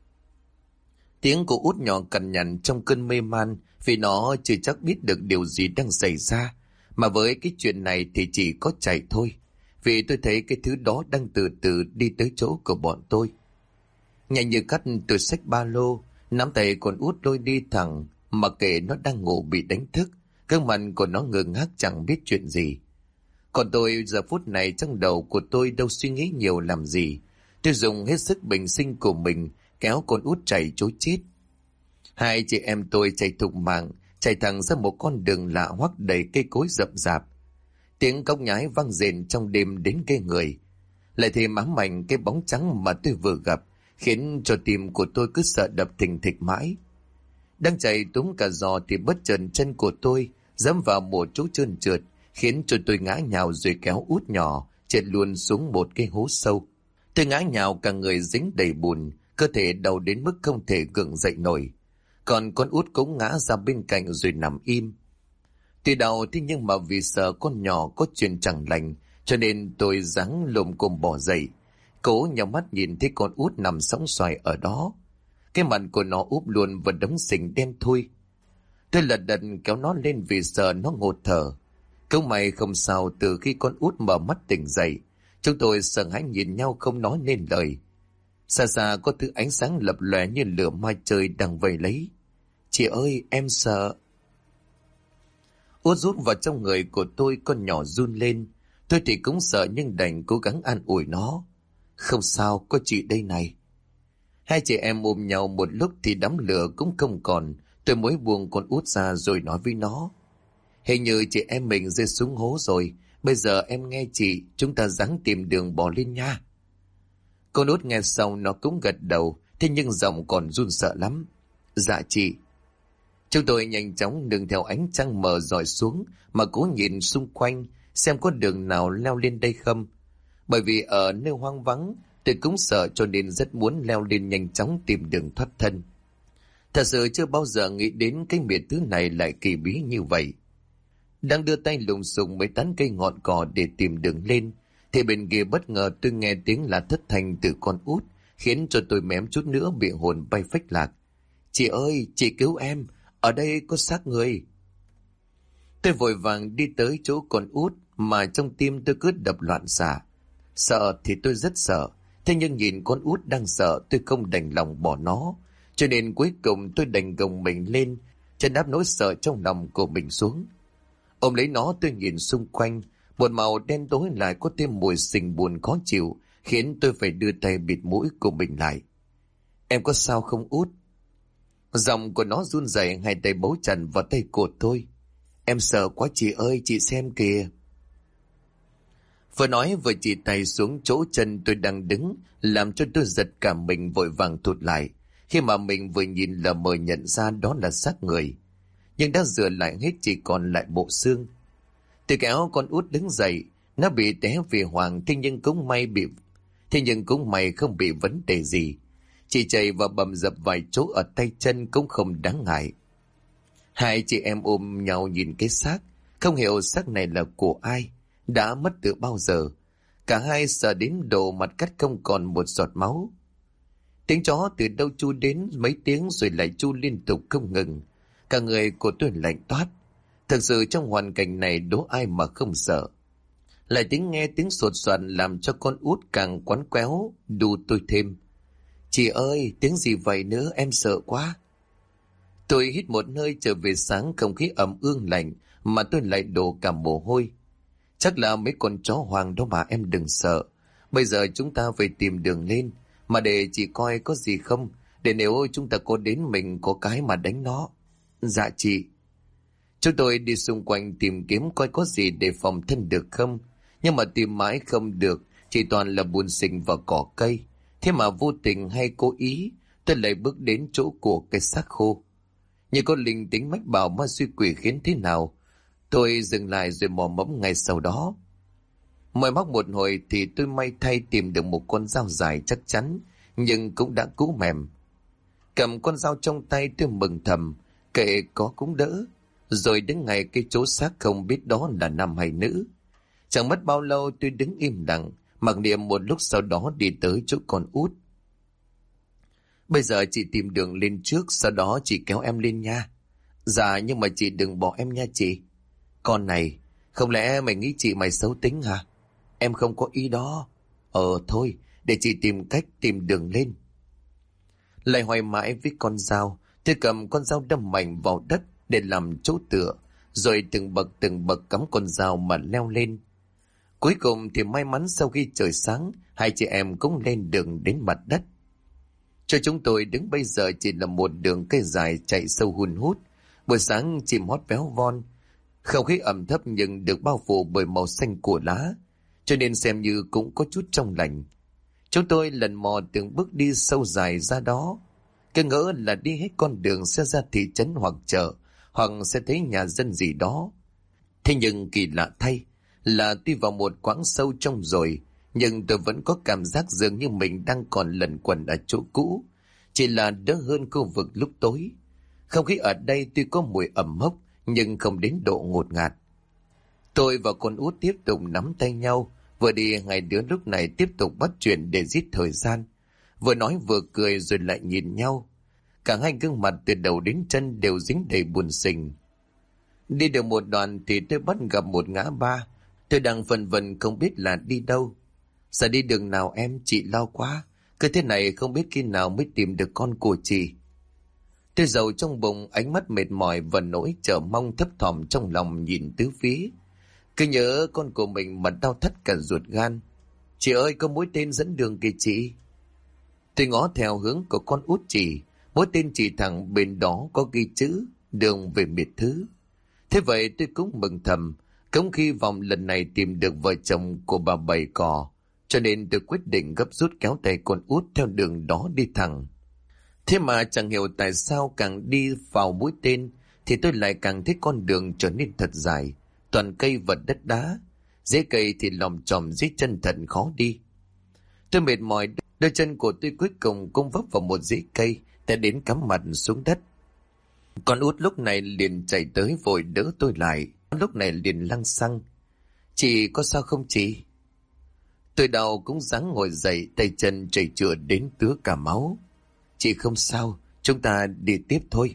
Tiếng của út nhỏ cằn nhằn trong cơn mê man vì nó chưa chắc biết được điều gì đang xảy ra. Mà với cái chuyện này thì chỉ có chạy thôi. Vì tôi thấy cái thứ đó đang từ từ đi tới chỗ của bọn tôi. Nhanh như cắt tôi xách ba lô, nắm tay con út lôi đi thẳng, mặc kệ nó đang ngủ bị đánh thức. Gương mặt của nó ngơ ngác chẳng biết chuyện gì. Còn tôi giờ phút này trong đầu của tôi đâu suy nghĩ nhiều làm gì. Tôi dùng hết sức bình sinh của mình kéo con út chạy trối chết. Hai chị em tôi chạy thục mạng, chạy thẳng ra một con đường lạ hoắc đầy cây cối rậm rạp. Tiếng cốc nhái vang rền trong đêm đến ghê người. Lại thêm ám ảnh cái bóng trắng mà tôi vừa gặp, khiến cho tim của tôi cứ sợ đập thình thịch mãi. Đang chạy túm cả giò thì bất chợt chân của tôi dẫm vào một chỗ trơn trượt, khiến cho tôi ngã nhào rồi kéo út nhỏ trượt luôn xuống một cái hố sâu. Tôi ngã nhào cả người dính đầy bùn, cơ thể đau đến mức không thể gượng dậy nổi. Còn con út cũng ngã ra bên cạnh rồi nằm im. Tuy đau thế nhưng mà vì sợ con nhỏ có chuyện chẳng lành, cho nên tôi giáng lồm cồm bỏ dậy, cố nhắm mắt nhìn thấy con út nằm sóng xoài ở đó. Cái mặt của nó úp luôn vào đống sình đen thui. Tôi lật đật kéo nó lên vì sợ nó ngột thở. Câu may không sao, từ khi con út mở mắt tỉnh dậy, chúng tôi sợ hãi nhìn nhau không nói nên lời. Xa xa có thứ ánh sáng lập lòe như lửa ma trời đang vây lấy. Chị ơi, em sợ. Út rút vào trong người của tôi, con nhỏ run lên. Tôi thì cũng sợ nhưng đành cố gắng an ủi nó. Không sao, có chị đây này. Hai chị em ôm nhau một lúc thì đám lửa cũng không còn. Tôi mới buông con út ra rồi nói với nó. Hình như chị em mình rơi xuống hố rồi. Bây giờ em nghe chị, chúng ta ráng tìm đường bò lên nha. Con út nghe xong nó cũng gật đầu, thế nhưng giọng còn run sợ lắm. Dạ chị. Chúng tôi nhanh chóng nương theo ánh trăng mờ dọi xuống mà cố nhìn xung quanh xem có đường nào leo lên đây không. Bởi vì ở nơi hoang vắng, tôi cũng sợ cho nên rất muốn leo lên nhanh chóng tìm đường thoát thân. Thật sự chưa bao giờ nghĩ đến cái miệt thứ này lại kỳ bí như vậy. Đang đưa tay lùng sùng mấy tán cây ngọn cỏ để tìm đường lên, thì bên kia bất ngờ tôi nghe tiếng là thất thanh từ con út, khiến cho tôi mém chút nữa bị hồn bay phách lạc. Chị ơi, chị cứu em, ở đây có xác người. Tôi vội vàng đi tới chỗ con út mà trong tim tôi cứ đập loạn xạ. Sợ thì tôi rất sợ, thế nhưng nhìn con út đang sợ tôi không đành lòng bỏ nó, cho nên cuối cùng tôi đành gồng mình lên, chân áp nỗi sợ trong lòng của mình xuống. Ôm lấy nó tôi nhìn xung quanh, một màu đen tối lại có thêm mùi sình buồn khó chịu, khiến tôi phải đưa tay bịt mũi của mình lại. Em có sao không út? Giọng của nó run rẩy, hai tay bấu chặt vào tay của tôi. Em sợ quá chị ơi, chị xem kìa. Vừa nói vừa chỉ tay xuống chỗ chân tôi đang đứng, làm cho tôi giật cả mình vội vàng thụt lại, khi mà mình vừa nhìn lờ mờ nhận ra đó là xác người. Nhưng đã rửa lại hết, chỉ còn lại bộ xương. Tôi kéo con út đứng dậy, nó bị té vì hoàng, thế nhưng cũng may không bị vấn đề gì. Chỉ chảy và bầm dập vài chỗ ở tay chân cũng không đáng ngại. Hai chị em ôm nhau nhìn cái xác, không hiểu xác này là của ai, đã mất từ bao giờ. Cả hai sợ đến độ mặt cắt không còn một giọt máu. Tiếng chó từ đâu chu đến mấy tiếng rồi lại chu liên tục không ngừng. Cả người của tôi lạnh toát. Thực sự trong hoàn cảnh này đố ai mà không sợ. Lại nghe tiếng sột soạt làm cho con út càng quắn quéo, đù tôi thêm. Chị ơi, tiếng gì vậy nữa, em sợ quá. Tôi hít một hơi trở về sáng, không khí ẩm ương lạnh mà tôi lại đổ cả mồ hôi. Chắc là mấy con chó hoang đó mà, em đừng sợ. Bây giờ chúng ta phải tìm đường lên, mà để chị coi có gì không, để nếu chúng ta có đến mình có cái mà đánh nó. Dạ chị. Chúng tôi đi xung quanh tìm kiếm coi có gì để phòng thân được không, nhưng mà tìm mãi không được, chỉ toàn là bùn xình và cỏ cây. Thế mà vô tình hay cố ý, tôi lại bước đến chỗ của cái xác khô. Như có linh tính mách bảo ma suy quỷ khiến thế nào, tôi dừng lại rồi mò mẫm ngay sau đó. Mời móc một hồi thì tôi may thay tìm được một con dao dài chắc chắn, nhưng cũng đã cũ mềm. Cầm con dao trong tay tôi mừng thầm, kệ có cũng đỡ. Rồi đến ngày cái chỗ xác không biết đó là nam hay nữ. Chẳng mất bao lâu tôi đứng im lặng, mặc niệm một lúc, sau đó đi tới chỗ con út. Bây giờ chị tìm đường lên trước, sau đó chị kéo em lên nha. Dạ, nhưng mà chị đừng bỏ em nha chị. Con này, không lẽ mày nghĩ chị mày xấu tính hả? Em không có ý đó. Thôi, để chị tìm cách tìm đường lên. Lại hoài mãi với con dao, tôi cầm con dao đâm mạnh vào đất để làm chỗ tựa, rồi từng bậc cắm con dao mà leo lên. Cuối cùng thì may mắn sau khi trời sáng, hai chị em cũng lên đường đến mặt đất. Cho chúng tôi đứng bây giờ chỉ là một đường cây dài chạy sâu hun hút. Buổi sáng chim hót véo von, không khí ẩm thấp nhưng được bao phủ bởi màu xanh của lá, cho nên xem như cũng có chút trong lành. Chúng tôi lần mò từng bước đi sâu dài ra đó, cứ ngỡ là đi hết con đường sẽ ra thị trấn hoặc chợ, hoặc sẽ thấy nhà dân gì đó. Thế nhưng kỳ lạ thay là tuy vào một quãng sâu trong rồi, nhưng tôi vẫn có cảm giác dường như mình đang còn lẩn quẩn ở chỗ cũ, chỉ là đỡ hơn khu vực lúc tối. Không khí ở đây tuy có mùi ẩm mốc nhưng không đến độ ngột ngạt. Tôi và con út tiếp tục nắm tay nhau, vừa đi hai đứa lúc này tiếp tục bắt chuyện để giết thời gian, vừa nói vừa cười rồi lại nhìn nhau. Cả hai gương mặt từ đầu đến chân đều dính đầy buồn xình. Đi được một đoạn thì tôi bắt gặp một ngã ba. Tôi đang vần vân không biết là đi đâu. Giờ đi đường nào em, chị lo quá. Cứ thế này không biết khi nào mới tìm được con của chị. Tôi dầu trong bụng, ánh mắt mệt mỏi và nỗi chờ mong thấp thỏm trong lòng nhìn tứ phía. Cứ nhớ con của mình mà đau thắt cả ruột gan. Chị ơi, có mũi tên dẫn đường kìa chị. Tôi ngó theo hướng của con út chỉ. Mũi tên chỉ thẳng bên đó có ghi chữ đường về miệt thứ. Thế vậy tôi cũng mừng thầm, cũng khi vòng lần này tìm được vợ chồng của bà Bảy Cò, cho nên tôi quyết định gấp rút kéo tay con út theo đường đó đi thẳng. Thế mà chẳng hiểu tại sao càng đi vào mũi tên thì tôi lại càng thấy con đường trở nên thật dài, toàn cây và đất đá, rễ cây thì lòm chòm dưới chân thật khó đi. Tôi mệt mỏi, đôi chân của tôi cuối cùng cũng vấp vào một rễ cây, đã đến cắm mặt xuống đất. Con út lúc này liền chạy tới vội đỡ tôi lại, lúc này liền lăng xăng. Chị có sao không chị? Tôi đau cũng ráng ngồi dậy, tay chân chảy chữa đến tứa cả máu. Chị không sao, chúng ta đi tiếp thôi.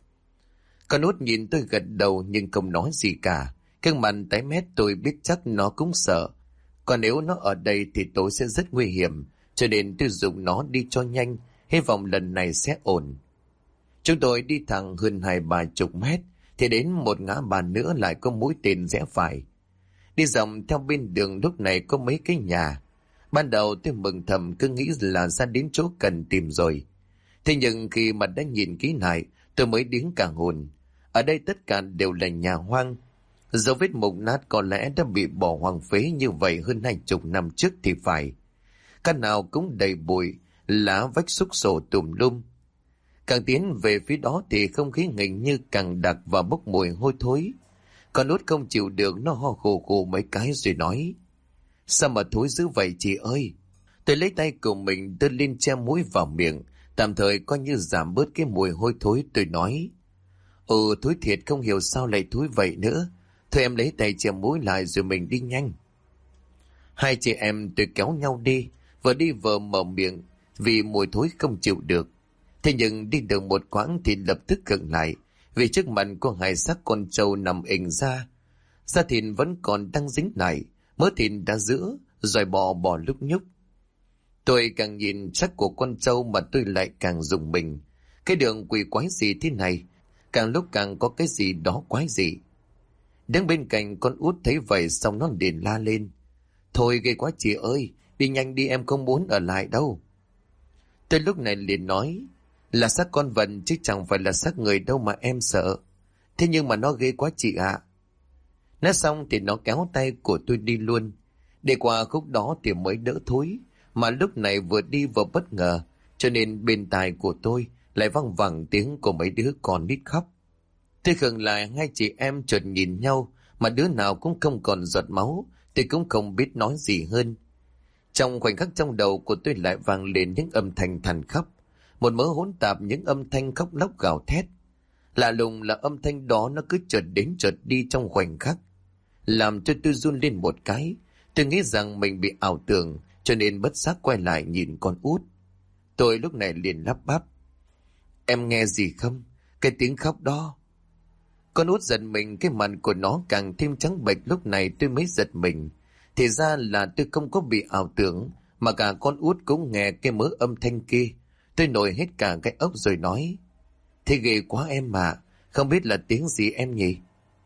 Con út nhìn tôi gật đầu nhưng không nói gì cả. Cái mặt tái mét tôi biết chắc nó cũng sợ. Còn nếu nó ở đây thì tôi sẽ rất nguy hiểm, cho nên tôi dùng nó đi cho nhanh, hy vọng lần này sẽ ổn. Chúng tôi đi thẳng hơn 20-30 mét thì đến một ngã ba nữa lại có mũi tên rẽ phải. Đi dòng theo bên đường lúc này có mấy cái nhà. Ban đầu tôi mừng thầm cứ nghĩ là ra đến chỗ cần tìm rồi. Thế nhưng khi mà đã nhìn kỹ lại, tôi mới điếng cả hồn. Ở đây tất cả đều là nhà hoang. Dấu vết mục nát có lẽ đã bị bỏ hoang phế như vậy hơn 20 năm trước thì phải. Căn nào cũng đầy bụi, lá vách xúc xổ tùm lum. Càng tiến về phía đó thì không khí nghịch như càng đặc và bốc mùi hôi thối. Con út không chịu được, nó ho khô khô mấy cái rồi nói: Sao mà thối dữ vậy chị ơi? Tôi lấy tay của mình đưa lên che mũi vào miệng, tạm thời coi như giảm bớt cái mùi hôi thối. Tôi nói: Thối thiệt, không hiểu sao lại thối vậy nữa. Thôi em lấy tay che mũi lại rồi mình đi nhanh. Hai chị em tôi kéo nhau đi vừa mở miệng vì mùi thối không chịu được. Thế nhưng đi được một quãng thì lập tức khựng lại, vì trước mặt có hai xác con trâu nằm ình ra. Da thịt vẫn còn đang dính lại, mớ thịt đã giữa, rồi bò bò lúc nhúc. Tôi càng nhìn sắc của con trâu mà tôi lại càng rùng mình. Cái đường quỷ quái gì thế này, càng lúc càng có cái gì đó quái dị. Đứng bên cạnh con út thấy vậy xong nó liền la lên. Thôi ghê quá chị ơi, đi nhanh đi, em không muốn ở lại đâu. Tôi lúc này liền nói, là xác con vật chứ chẳng phải là xác người đâu mà em sợ. Thế nhưng mà nó ghê quá chị ạ. Nói xong thì nó kéo tay của tôi đi luôn. Để qua khúc đó thì mới đỡ thối. Mà lúc này vừa đi vừa bất ngờ, cho nên bên tai của tôi lại văng vẳng tiếng của mấy đứa con nít khóc. Tôi khựng lại, hai chị em chợt nhìn nhau, mà đứa nào cũng không còn giọt máu, tôi cũng không biết nói gì hơn. Trong khoảnh khắc trong đầu của tôi lại vang lên những âm thanh than khóc, một mớ hỗn tạp những âm thanh khóc lóc gào thét. Lạ lùng là âm thanh đó nó cứ chợt đến chợt đi trong khoảnh khắc, làm cho tôi run lên một cái. Tôi nghĩ rằng mình bị ảo tưởng, cho nên bất giác quay lại nhìn con út. Tôi lúc này liền lắp bắp, em nghe gì không? Cái tiếng khóc đó. Con út giật mình, cái mặt của nó càng thêm trắng bệch. Lúc này tôi mới giật mình, thì ra là tôi không có bị ảo tưởng, mà cả con út cũng nghe cái mớ âm thanh kia. Tôi nổi hết cả cái óc rồi nói, thế ghê quá em mà, không biết là tiếng gì em nhỉ?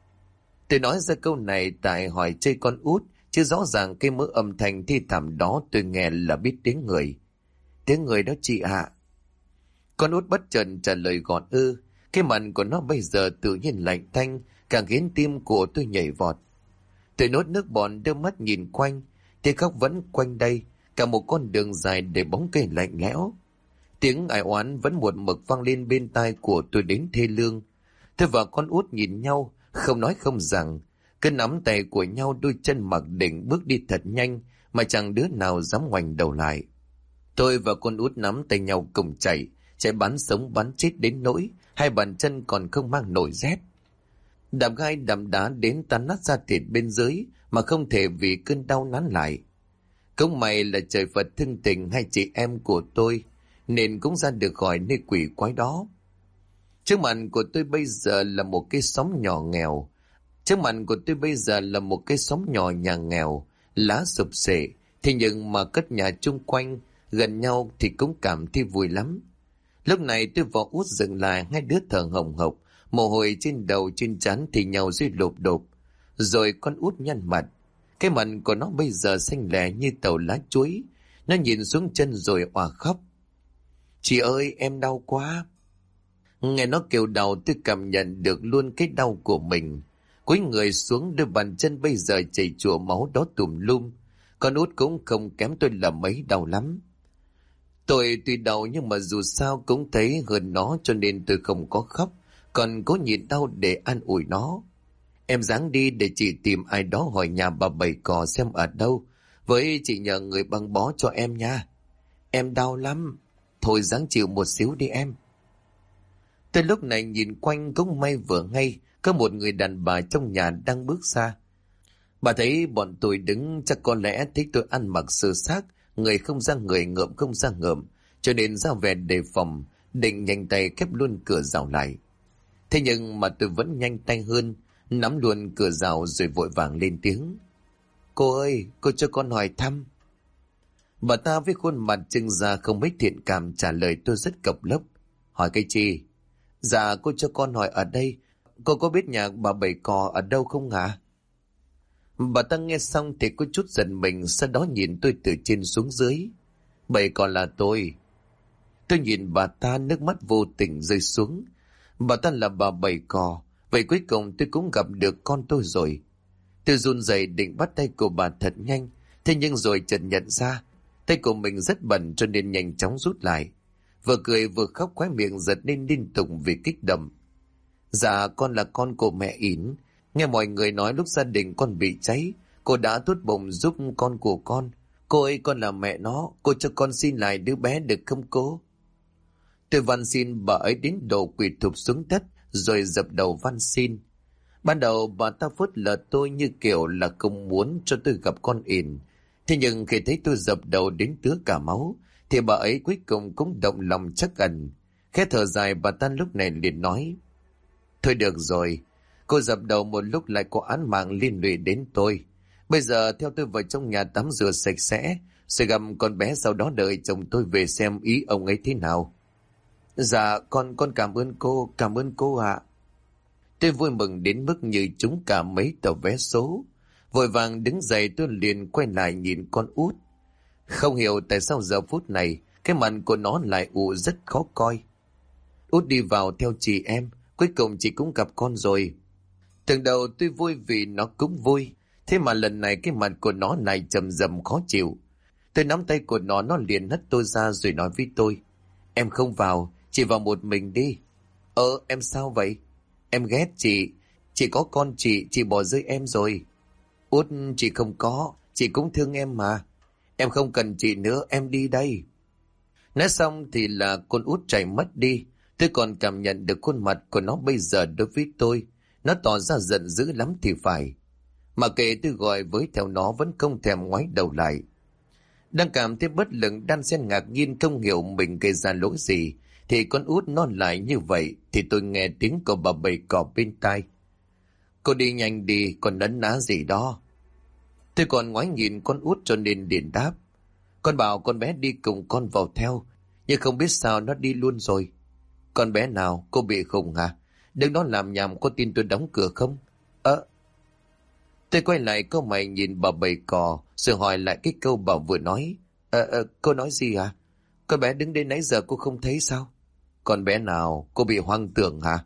Tôi nói ra câu này tại hỏi chơi con út, chứ rõ ràng cái mớ âm thanh thi thảm đó tôi nghe là biết tiếng người. Tiếng người đó chị ạ. Con út bất chợt trả lời gọn ư. Cái mặt của nó bây giờ tự nhiên lạnh tanh, càng khiến tim của tôi nhảy vọt. Tôi nuốt nước bọt, đưa mắt nhìn quanh, tiếng khóc vẫn quanh đây, cả một con đường dài để bóng cây lạnh lẽo. Tiếng ai oán vẫn một mực vang lên bên tai của tôi đến thê lương. Tôi và con út nhìn nhau, không nói không rằng, cứ nắm tay của nhau, đôi chân mặc định bước đi thật nhanh, mà chẳng đứa nào dám ngoảnh đầu lại. Tôi và con út nắm tay nhau cùng chạy bắn sống bắn chết đến nỗi hai bàn chân còn không mang nổi dép. Đạp gai đạp đá đến tan nát da thịt bên dưới mà không thể vì cơn đau nán lại. Cũng may là trời Phật thương tình hai chị em của tôi, nên cũng ra được khỏi nơi quỷ quái đó. Trước mặt của tôi bây giờ là một cái xóm nhỏ nghèo. Trước mặt của tôi bây giờ là một cái xóm nhỏ nhà nghèo, lá sụp xệ, thế nhưng mà cất nhà chung quanh gần nhau thì cũng cảm thấy vui lắm. Lúc này tôi và út dừng lại, hai đứa thở hồng hộc, mồ hôi trên đầu trên trán thì nhau dưới lộp đột. Rồi con út nhăn mặt, cái mặt của nó bây giờ xanh lè như tàu lá chuối. Nó nhìn xuống chân rồi òa khóc. Chị ơi, em đau quá. Nghe nó kêu đau, tôi cảm nhận được luôn cái đau của mình. Cúi người xuống, đôi bàn chân bây giờ chảy chùa máu đó tùm lum. Con út cũng không kém tôi là mấy, đau lắm. Tôi tuy đau nhưng mà dù sao cũng thấy hơn nó, cho nên tôi không có khóc, còn cố nhịn đau để an ủi nó. Em ráng đi để chị tìm ai đó hỏi nhà bà Bảy Cò xem ở đâu, với chị nhờ người băng bó cho em nha. Em đau lắm, thôi ráng chịu một xíu đi em. Tôi lúc này nhìn quanh cũng may vừa ngay có một người đàn bà trong nhà đang bước ra. Bà thấy bọn tôi đứng chắc có lẽ thích tôi ăn mặc sơ xác, người không ra người, ngợm không ra ngợm, cho nên ra vẻ đề phòng, định nhanh tay khép luôn cửa rào lại. Thế nhưng mà tôi vẫn nhanh tay hơn, nắm luôn cửa rào rồi vội vàng lên tiếng. Cô ơi, cô cho con hỏi thăm. Bà ta với khuôn mặt trưng ra không mấy thiện cảm trả lời tôi rất cộc lốc. Hỏi cái chi? Dạ cô cho con hỏi ở đây, cô có biết nhà bà Bảy Cò ở đâu không hả? Bà ta nghe xong thì có chút giận mình, sau đó nhìn tôi từ trên xuống dưới. Bảy Cò là tôi. Tôi nhìn bà ta, nước mắt vô tình rơi xuống. Bà ta là bà Bảy Cò, vậy cuối cùng tôi cũng gặp được con tôi rồi. Tôi run rẩy định bắt tay của bà thật nhanh, thế nhưng rồi chợt nhận ra tay của mình rất bẩn, cho nên nhanh chóng rút lại. Vừa cười vừa khóc, khóe miệng giật lên liên tục vì kích động. Dạ con là con của mẹ ỉn. Nghe mọi người nói lúc gia đình con bị cháy, cô đã tốt bụng giúp con của con. Cô ơi, con là mẹ nó, cô cho con xin lại đứa bé được không cô? Tôi van xin bà ấy đến độ quỳ thụp xuống đất rồi dập đầu van xin. Ban đầu bà ta phớt lờ tôi như kiểu là không muốn cho tôi gặp con ỉn. Thế nhưng khi thấy tôi dập đầu đến tứa cả máu thì bà ấy cuối cùng cũng động lòng trắc ẩn. Khẽ thở dài, bà ta lúc này liền nói: Thôi được rồi, cô dập đầu một lúc lại có án mạng liên lụy đến tôi. Bây giờ theo tôi vào trong nhà tắm rửa sạch sẽ, rồi gặp con bé, sau đó đợi chồng tôi về xem ý ông ấy thế nào. Dạ, con cảm ơn cô ạ. Tôi vui mừng đến mức như trúng cả mấy tờ vé số. Vội vàng đứng dậy, tôi liền quay lại nhìn con út. Không hiểu tại sao giờ phút này cái mặt của nó lại ủ rất khó coi. Út đi vào theo chị em, cuối cùng chị cũng gặp con rồi. Thường đầu tôi vui vì nó cũng vui, thế mà lần này cái mặt của nó lại trầm rầm khó chịu. Tôi nắm tay của nó liền hất tôi ra rồi nói với tôi: Em không vào, chị vào một mình đi. Em sao vậy? Em ghét chị có con chị bỏ rơi em rồi. Út, chị không có, chị cũng thương em mà. Em không cần chị nữa, em đi đây. Nói xong thì là con út chạy mất đi. Tôi còn cảm nhận được khuôn mặt của nó bây giờ đối với tôi. Nó tỏ ra giận dữ lắm thì phải. Mà kệ tôi gọi với theo nó vẫn không thèm ngoái đầu lại. Đang cảm thấy bất lực, đan xen ngạc nhiên không hiểu mình gây ra lỗi gì, thì con út nó lại như vậy. Thì tôi nghe tiếng của bà bầy cỏ bên tai: Cô đi nhanh đi, còn nấn ná gì đó. Tôi còn ngoái nhìn con út cho nên liền đáp: Con bảo con bé đi cùng con vào theo, nhưng không biết sao nó đi luôn rồi. Con bé nào, cô bị khùng hả? Đừng đó làm nhảm, có tin tôi đóng cửa không? Tôi quay lại câu mày nhìn bà bầy cò, rồi hỏi lại cái câu bà vừa nói. Cô nói gì hả? Con bé đứng đến nãy giờ cô không thấy sao? Con bé nào, cô bị hoang tưởng hả?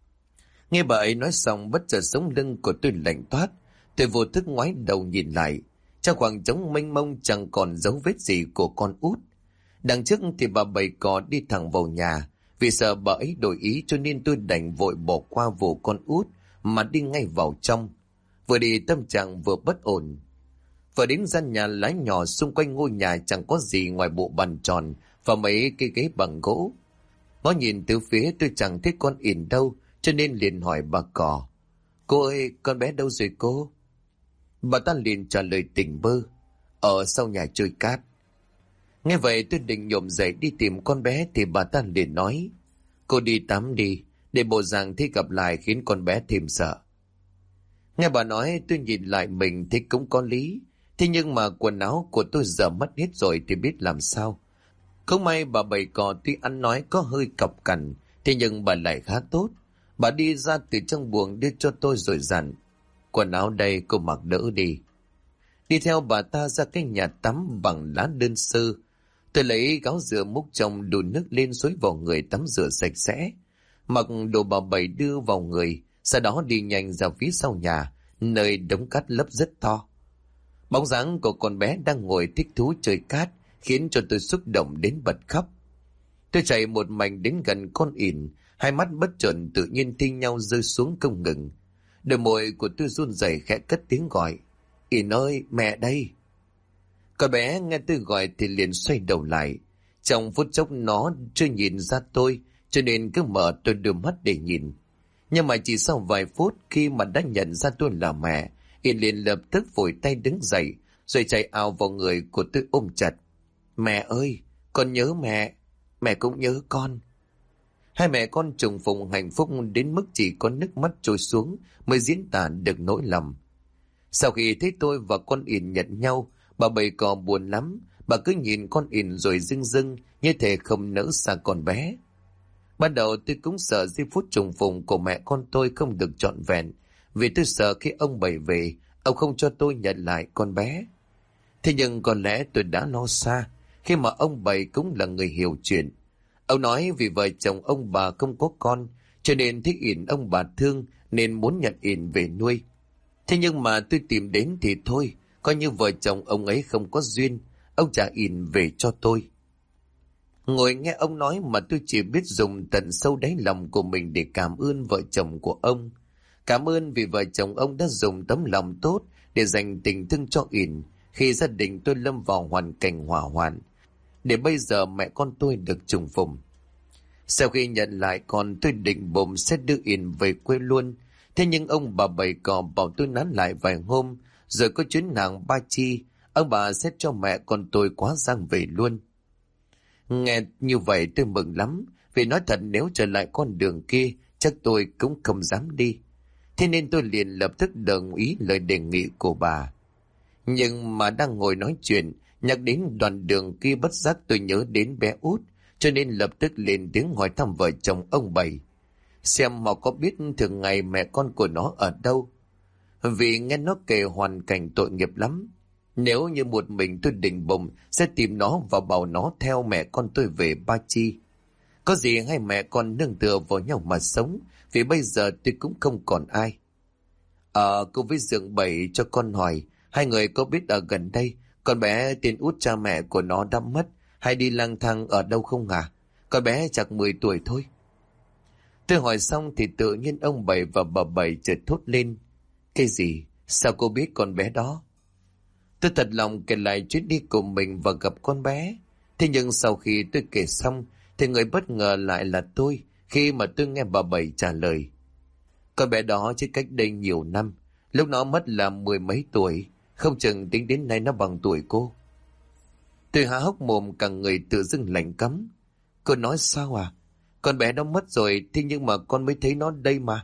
Nghe bà ấy nói xong, bất chợt sống lưng của tôi lạnh toát. Tôi vô thức ngoái đầu nhìn lại. Trong khoảng trống mênh mông chẳng còn dấu vết gì của con út. Đằng trước thì bà bầy cò đi thẳng vào nhà. Vì sợ bà ấy đổi ý cho nên tôi đành vội bỏ qua vụ con út mà đi ngay vào trong. Vừa đi tâm trạng vừa bất ổn. Vừa đến gian nhà lá nhỏ, xung quanh ngôi nhà chẳng có gì ngoài bộ bàn tròn và mấy cái ghế bằng gỗ. Ngó nhìn từ phía tôi chẳng thấy con ỉn đâu, cho nên liền hỏi bà cò: Cô ơi, con bé đâu rồi cô? Bà ta liền trả lời tỉnh bơ: Ở sau nhà chơi cát. Nghe vậy tôi định nhổm dậy đi tìm con bé thì bà ta liền nói: Cô đi tắm đi, để bộ dạng thi gặp lại khiến con bé thêm sợ. Nghe bà nói tôi nhìn lại mình thì cũng có lý. Thế nhưng mà quần áo của tôi giờ mất hết rồi thì biết làm sao. Không may bà bầy cò tuy ăn nói có hơi cọc cằn, thế nhưng bà lại khá tốt. Bà đi ra từ trong buồng đưa cho tôi rồi dặn: Quần áo đây cô mặc đỡ đi. Đi theo bà ta ra cái nhà tắm bằng lá đơn sơ. Tôi lấy gáo rửa múc trong đun nước lên xối vào người tắm rửa sạch sẽ. Mặc đồ bà bầy đưa vào người, sau đó đi nhanh ra phía sau nhà, nơi đống cát lấp rất to. Bóng dáng của con bé đang ngồi thích thú chơi cát khiến cho tôi xúc động đến bật khóc. Tôi chạy một mạch đến gần con ỉn, hai mắt bất chợt tự nhiên thi nhau rơi xuống không ngừng. Đôi môi của tôi run rẩy khẽ cất tiếng gọi: Ỉn ơi, mẹ đây. Con bé nghe tôi gọi thì liền xoay đầu lại. Trong phút chốc nó chưa nhìn ra tôi, cho nên cứ mở tôi đôi mắt để nhìn. Nhưng mà chỉ sau vài phút, khi mà đã nhận ra tôi là mẹ, Yên liền lập tức vội tay đứng dậy, rồi chạy ào vào người của tôi ôm chặt. Mẹ ơi, con nhớ mẹ, mẹ cũng nhớ con. Hai mẹ con trùng phùng hạnh phúc đến mức chỉ có nước mắt trôi xuống mới diễn tả được nỗi lòng. Sau khi thấy tôi và con ỉn nhận nhau, bà bầy cò buồn lắm. Bà cứ nhìn con ỉn rồi rưng rưng, như thể không nỡ xa con bé. Ban đầu tôi cũng sợ giây phút trùng phùng của mẹ con tôi không được trọn vẹn, vì tôi sợ khi ông bảy về, ông không cho tôi nhận lại con bé. Thế nhưng có lẽ tôi đã lo xa, khi mà ông bảy cũng là người hiểu chuyện. Ông nói vì vợ chồng ông bà không có con, cho nên thích ỉn ông bà thương, nên muốn nhận ỉn về nuôi. Thế nhưng mà tôi tìm đến thì thôi, coi như vợ chồng ông ấy không có duyên, ông trả ỉn về cho tôi. Ngồi nghe ông nói mà tôi chỉ biết dùng tận sâu đáy lòng của mình để cảm ơn vợ chồng của ông. Cảm ơn vì vợ chồng ông đã dùng tấm lòng tốt để dành tình thương cho ỉn khi gia đình tôi lâm vào hoàn cảnh hỏa hoạn, để bây giờ mẹ con tôi được trùng phùng. Sau khi nhận lại con, tôi định bụng sẽ đưa ỉn về quê luôn. Thế nhưng ông bà bầy cò bảo tôi nán lại vài hôm, rồi có chuyến nàng Ba Chi, ông bà sẽ cho mẹ con tôi quá giang về luôn. Nghe như vậy tôi mừng lắm, vì nói thật nếu trở lại con đường kia, chắc tôi cũng không dám đi. Thế nên tôi liền lập tức đồng ý lời đề nghị của bà. Nhưng mà đang ngồi nói chuyện, nhắc đến đoạn đường kia bất giác tôi nhớ đến bé Út, cho nên lập tức lên tiếng hỏi thăm vợ chồng ông Bảy, xem họ có biết thường ngày mẹ con của nó ở đâu. Vì nghe nó kể hoàn cảnh tội nghiệp lắm. Nếu như một mình tôi định bụng sẽ tìm nó và bảo nó theo mẹ con tôi về Ba Chi. Có gì hai mẹ con nương tựa vào nhau mà sống, vì bây giờ tôi cũng không còn ai. Cô với Dượng Bảy cho con hỏi, hai người có biết ở gần đây con bé tên Út cha mẹ của nó đã mất hay đi lang thang ở đâu không hả? Con bé chắc 10 tuổi thôi. Tôi hỏi xong thì tự nhiên ông Bảy và bà Bảy chợt thốt lên. Cái gì? Sao cô biết con bé đó? Tôi thật lòng kể lại chuyến đi của mình và gặp con bé. Thế nhưng sau khi tôi kể xong thì người bất ngờ lại là tôi, khi mà tôi nghe bà Bảy trả lời. Con bé đó chết cách đây nhiều năm, lúc nó mất là 10 mấy tuổi, không chừng tính đến nay nó bằng tuổi cô. Tôi há hốc mồm, cả người tự dưng lạnh cấm. Cô nói sao à? Con bé nó mất rồi, thế nhưng mà con mới thấy nó đây mà.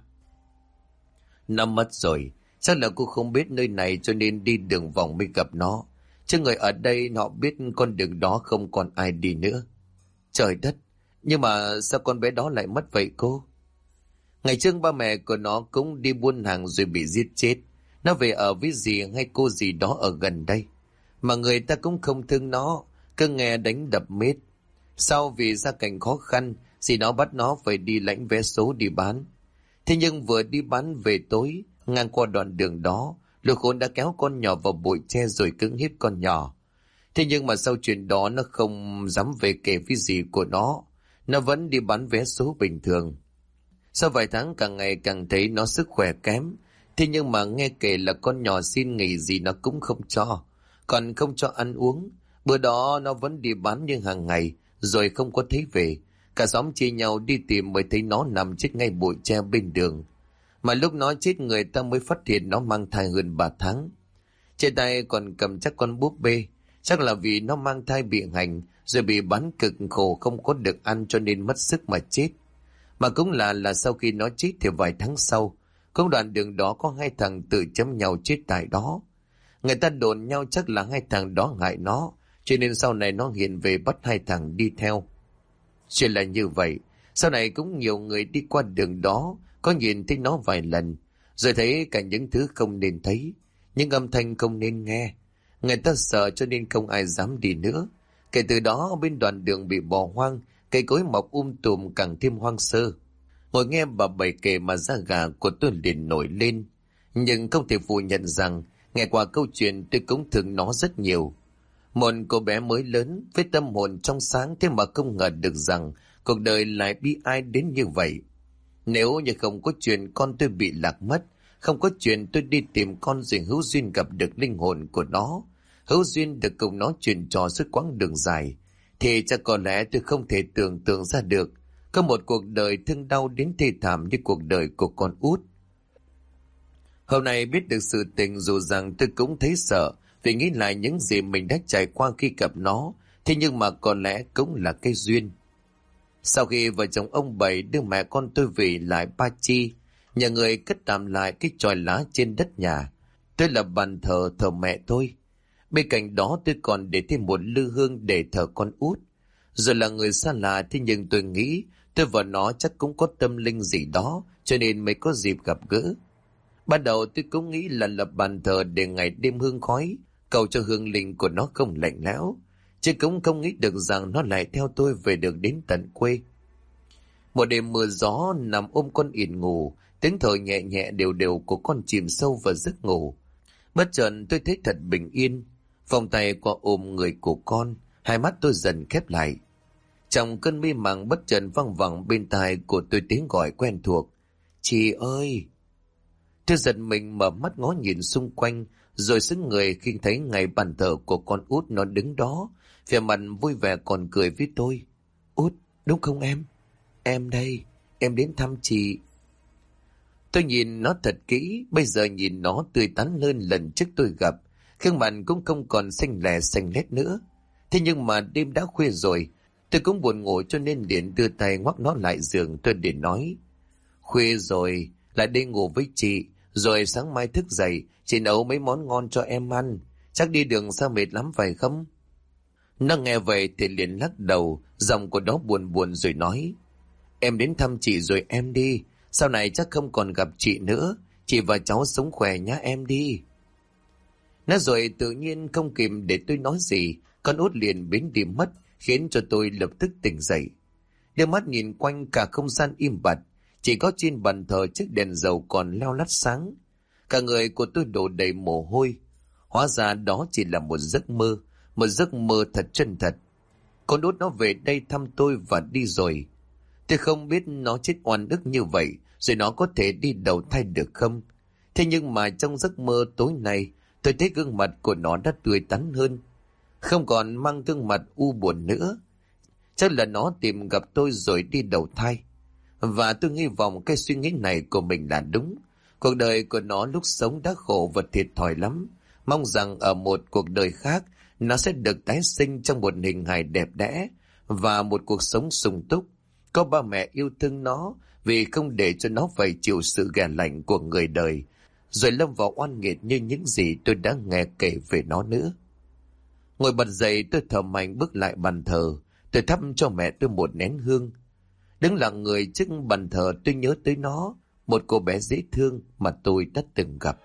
Nó mất rồi, chắc là cô không biết nơi này cho nên đi đường vòng mới gặp nó. Chứ người ở đây họ biết con đường đó không còn ai đi nữa. Trời đất, nhưng mà sao con bé đó lại mất vậy cô? Ngày trước ba mẹ của nó cũng đi buôn hàng rồi bị giết chết. Nó về ở với dì hay cô gì đó ở gần đây. Mà người ta cũng không thương nó, cứ nghe đánh đập mết. Sau vì gia cảnh khó khăn, dì nó bắt nó phải đi lãnh vé số đi bán. Thế nhưng vừa đi bán về tối, ngang qua đoạn đường đó, lũ khốn đã kéo con nhỏ vào bụi tre rồi cưỡng hiếp con nhỏ. Thế nhưng mà sau chuyện đó nó không dám về kể với dì của nó vẫn đi bán vé số bình thường. Sau vài tháng càng ngày càng thấy nó sức khỏe kém. Thế nhưng mà nghe kể là con nhỏ xin nghỉ gì nó cũng không cho. Còn không cho ăn uống. Bữa đó nó vẫn đi bán như hàng ngày, rồi không có thấy về. Cả xóm chia nhau đi tìm mới thấy nó nằm chết ngay bụi tre bên đường. Mà lúc nó chết người ta mới phát hiện nó mang thai hơn 3 tháng. Trên tay còn cầm chắc con búp bê. Chắc là vì nó mang thai bị hành, rồi bị bán cực khổ không có được ăn cho nên mất sức mà chết. Mà cũng là sau khi nó chết thì vài tháng sau, công đoạn đường đó có hai thằng tự chấm nhau chết tại đó. Người ta đồn nhau chắc là hai thằng đó hại nó, cho nên sau này nó hiện về bắt hai thằng đi theo. Chuyện là như vậy, sau này cũng nhiều người đi qua đường đó, có nhìn thấy nó vài lần, rồi thấy cả những thứ không nên thấy, những âm thanh không nên nghe. Người ta sợ cho nên không ai dám đi nữa. Kể từ đó bên đoạn đường bị bỏ hoang, cây cối mọc tùm càng thêm hoang sơ. Ngồi nghe bà Bảy kể mà da gà của tôi liền nổi lên. Nhưng không thể phủ nhận rằng, nghe qua câu chuyện tôi cũng thương nó rất nhiều. Một cô bé mới lớn, với tâm hồn trong sáng, thế mà không ngờ được rằng cuộc đời lại bi ai đến như vậy. Nếu như không có chuyện con tôi bị lạc mất, không có chuyện tôi đi tìm con rồi hữu duyên gặp được linh hồn của nó, hữu duyên được cùng nó chuyện trò suốt quãng đường dài, thì chắc có lẽ tôi không thể tưởng tượng ra được có một cuộc đời thương đau đến thê thảm như cuộc đời của con Út. Hôm nay biết được sự tình, dù rằng tôi cũng thấy sợ vì nghĩ lại những gì mình đã trải qua khi gặp nó, thế nhưng mà có lẽ cũng là cái duyên. Sau khi vợ chồng ông Bảy đưa mẹ con tôi về lại Ba Chi, nhà người cất tạm lại cái chòi lá trên đất nhà, tôi lập bàn thờ thờ mẹ tôi. Bên cạnh đó tôi còn để thêm một lư hương để thờ con Út. Rồi là người xa lạ, thế nhưng tôi nghĩ tôi và nó chắc cũng có tâm linh gì đó, cho nên mới có dịp gặp gỡ. Ban đầu tôi cũng nghĩ là lập bàn thờ để ngày đêm hương khói, cầu cho hương linh của nó không lạnh lẽo, chứ cũng không nghĩ được rằng nó lại theo tôi về được đến tận quê. Một đêm mưa gió, nằm ôm con ỉn ngủ, tiếng thở nhẹ nhẹ đều đều của con chìm sâu vào giấc ngủ. Bất chợt tôi thấy thật bình yên, vòng tay qua ôm người của con, hai mắt tôi dần khép lại. Trong cơn mê màng bất chợt vang vẳng bên tai của tôi tiếng gọi quen thuộc. Chị ơi! Tôi giật mình mở mắt ngó nhìn xung quanh, rồi sững người khi thấy ngay bàn thờ của con Út nó đứng đó, vẻ mặt vui vẻ còn cười với tôi. Út, đúng không em? Em đây, em đến thăm chị. Tôi nhìn nó thật kỹ, bây giờ nhìn nó tươi tắn hơn lần trước tôi gặp, gương mặt cũng không còn xanh lè xanh lét nữa. Thế nhưng mà đêm đã khuya rồi, tôi cũng buồn ngủ cho nên liền đưa tay ngoắc nó lại giường. Tôi liền nói, khuya rồi, lại đi ngủ với chị, rồi sáng mai thức dậy, chị nấu mấy món ngon cho em ăn. Chắc đi đường xa mệt lắm phải không? Nó nghe vậy thì liền lắc đầu, giọng của nó buồn buồn rồi nói: Em đến thăm chị rồi em đi, sau này chắc không còn gặp chị nữa, chị và cháu sống khỏe nhá em đi. Nói rồi tự nhiên không kịp để tôi nói gì, con út liền biến đi mất, khiến cho tôi lập tức tỉnh dậy. Đưa mắt nhìn quanh cả không gian im bặt, chỉ có trên bàn thờ chiếc đèn dầu còn leo lắt sáng. Cả người của tôi đổ đầy mồ hôi. Hóa ra đó chỉ là một giấc mơ thật chân thật. Con út nó về đây thăm tôi và đi rồi. Tôi không biết nó chết oan ức như vậy, rồi nó có thể đi đầu thai được không? Thế nhưng mà trong giấc mơ tối nay, tôi thấy gương mặt của nó đã tươi tắn hơn, không còn mang gương mặt u buồn nữa. Chắc là nó tìm gặp tôi rồi đi đầu thai. Và tôi hy vọng cái suy nghĩ này của mình là đúng. Cuộc đời của nó lúc sống đã khổ và thiệt thòi lắm. Mong rằng ở một cuộc đời khác, nó sẽ được tái sinh trong một hình hài đẹp đẽ và một cuộc sống sung túc. Có ba mẹ yêu thương nó vì không để cho nó phải chịu sự ghẻ lạnh của người đời, rồi lâm vào oan nghiệt như những gì tôi đã nghe kể về nó nữa. Ngồi bật dậy, tôi thở mạnh bước lại bàn thờ. Tôi thắp cho mẹ tôi một nén hương. Đứng lặng người trước bàn thờ, tôi nhớ tới nó, một cô bé dễ thương mà tôi đã từng gặp.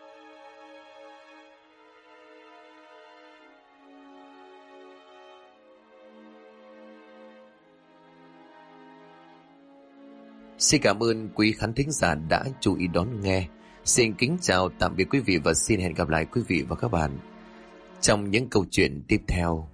Xin cảm ơn quý khán thính giả đã chú ý đón nghe. Xin kính chào tạm biệt quý vị và xin hẹn gặp lại quý vị và các bạn trong những câu chuyện tiếp theo.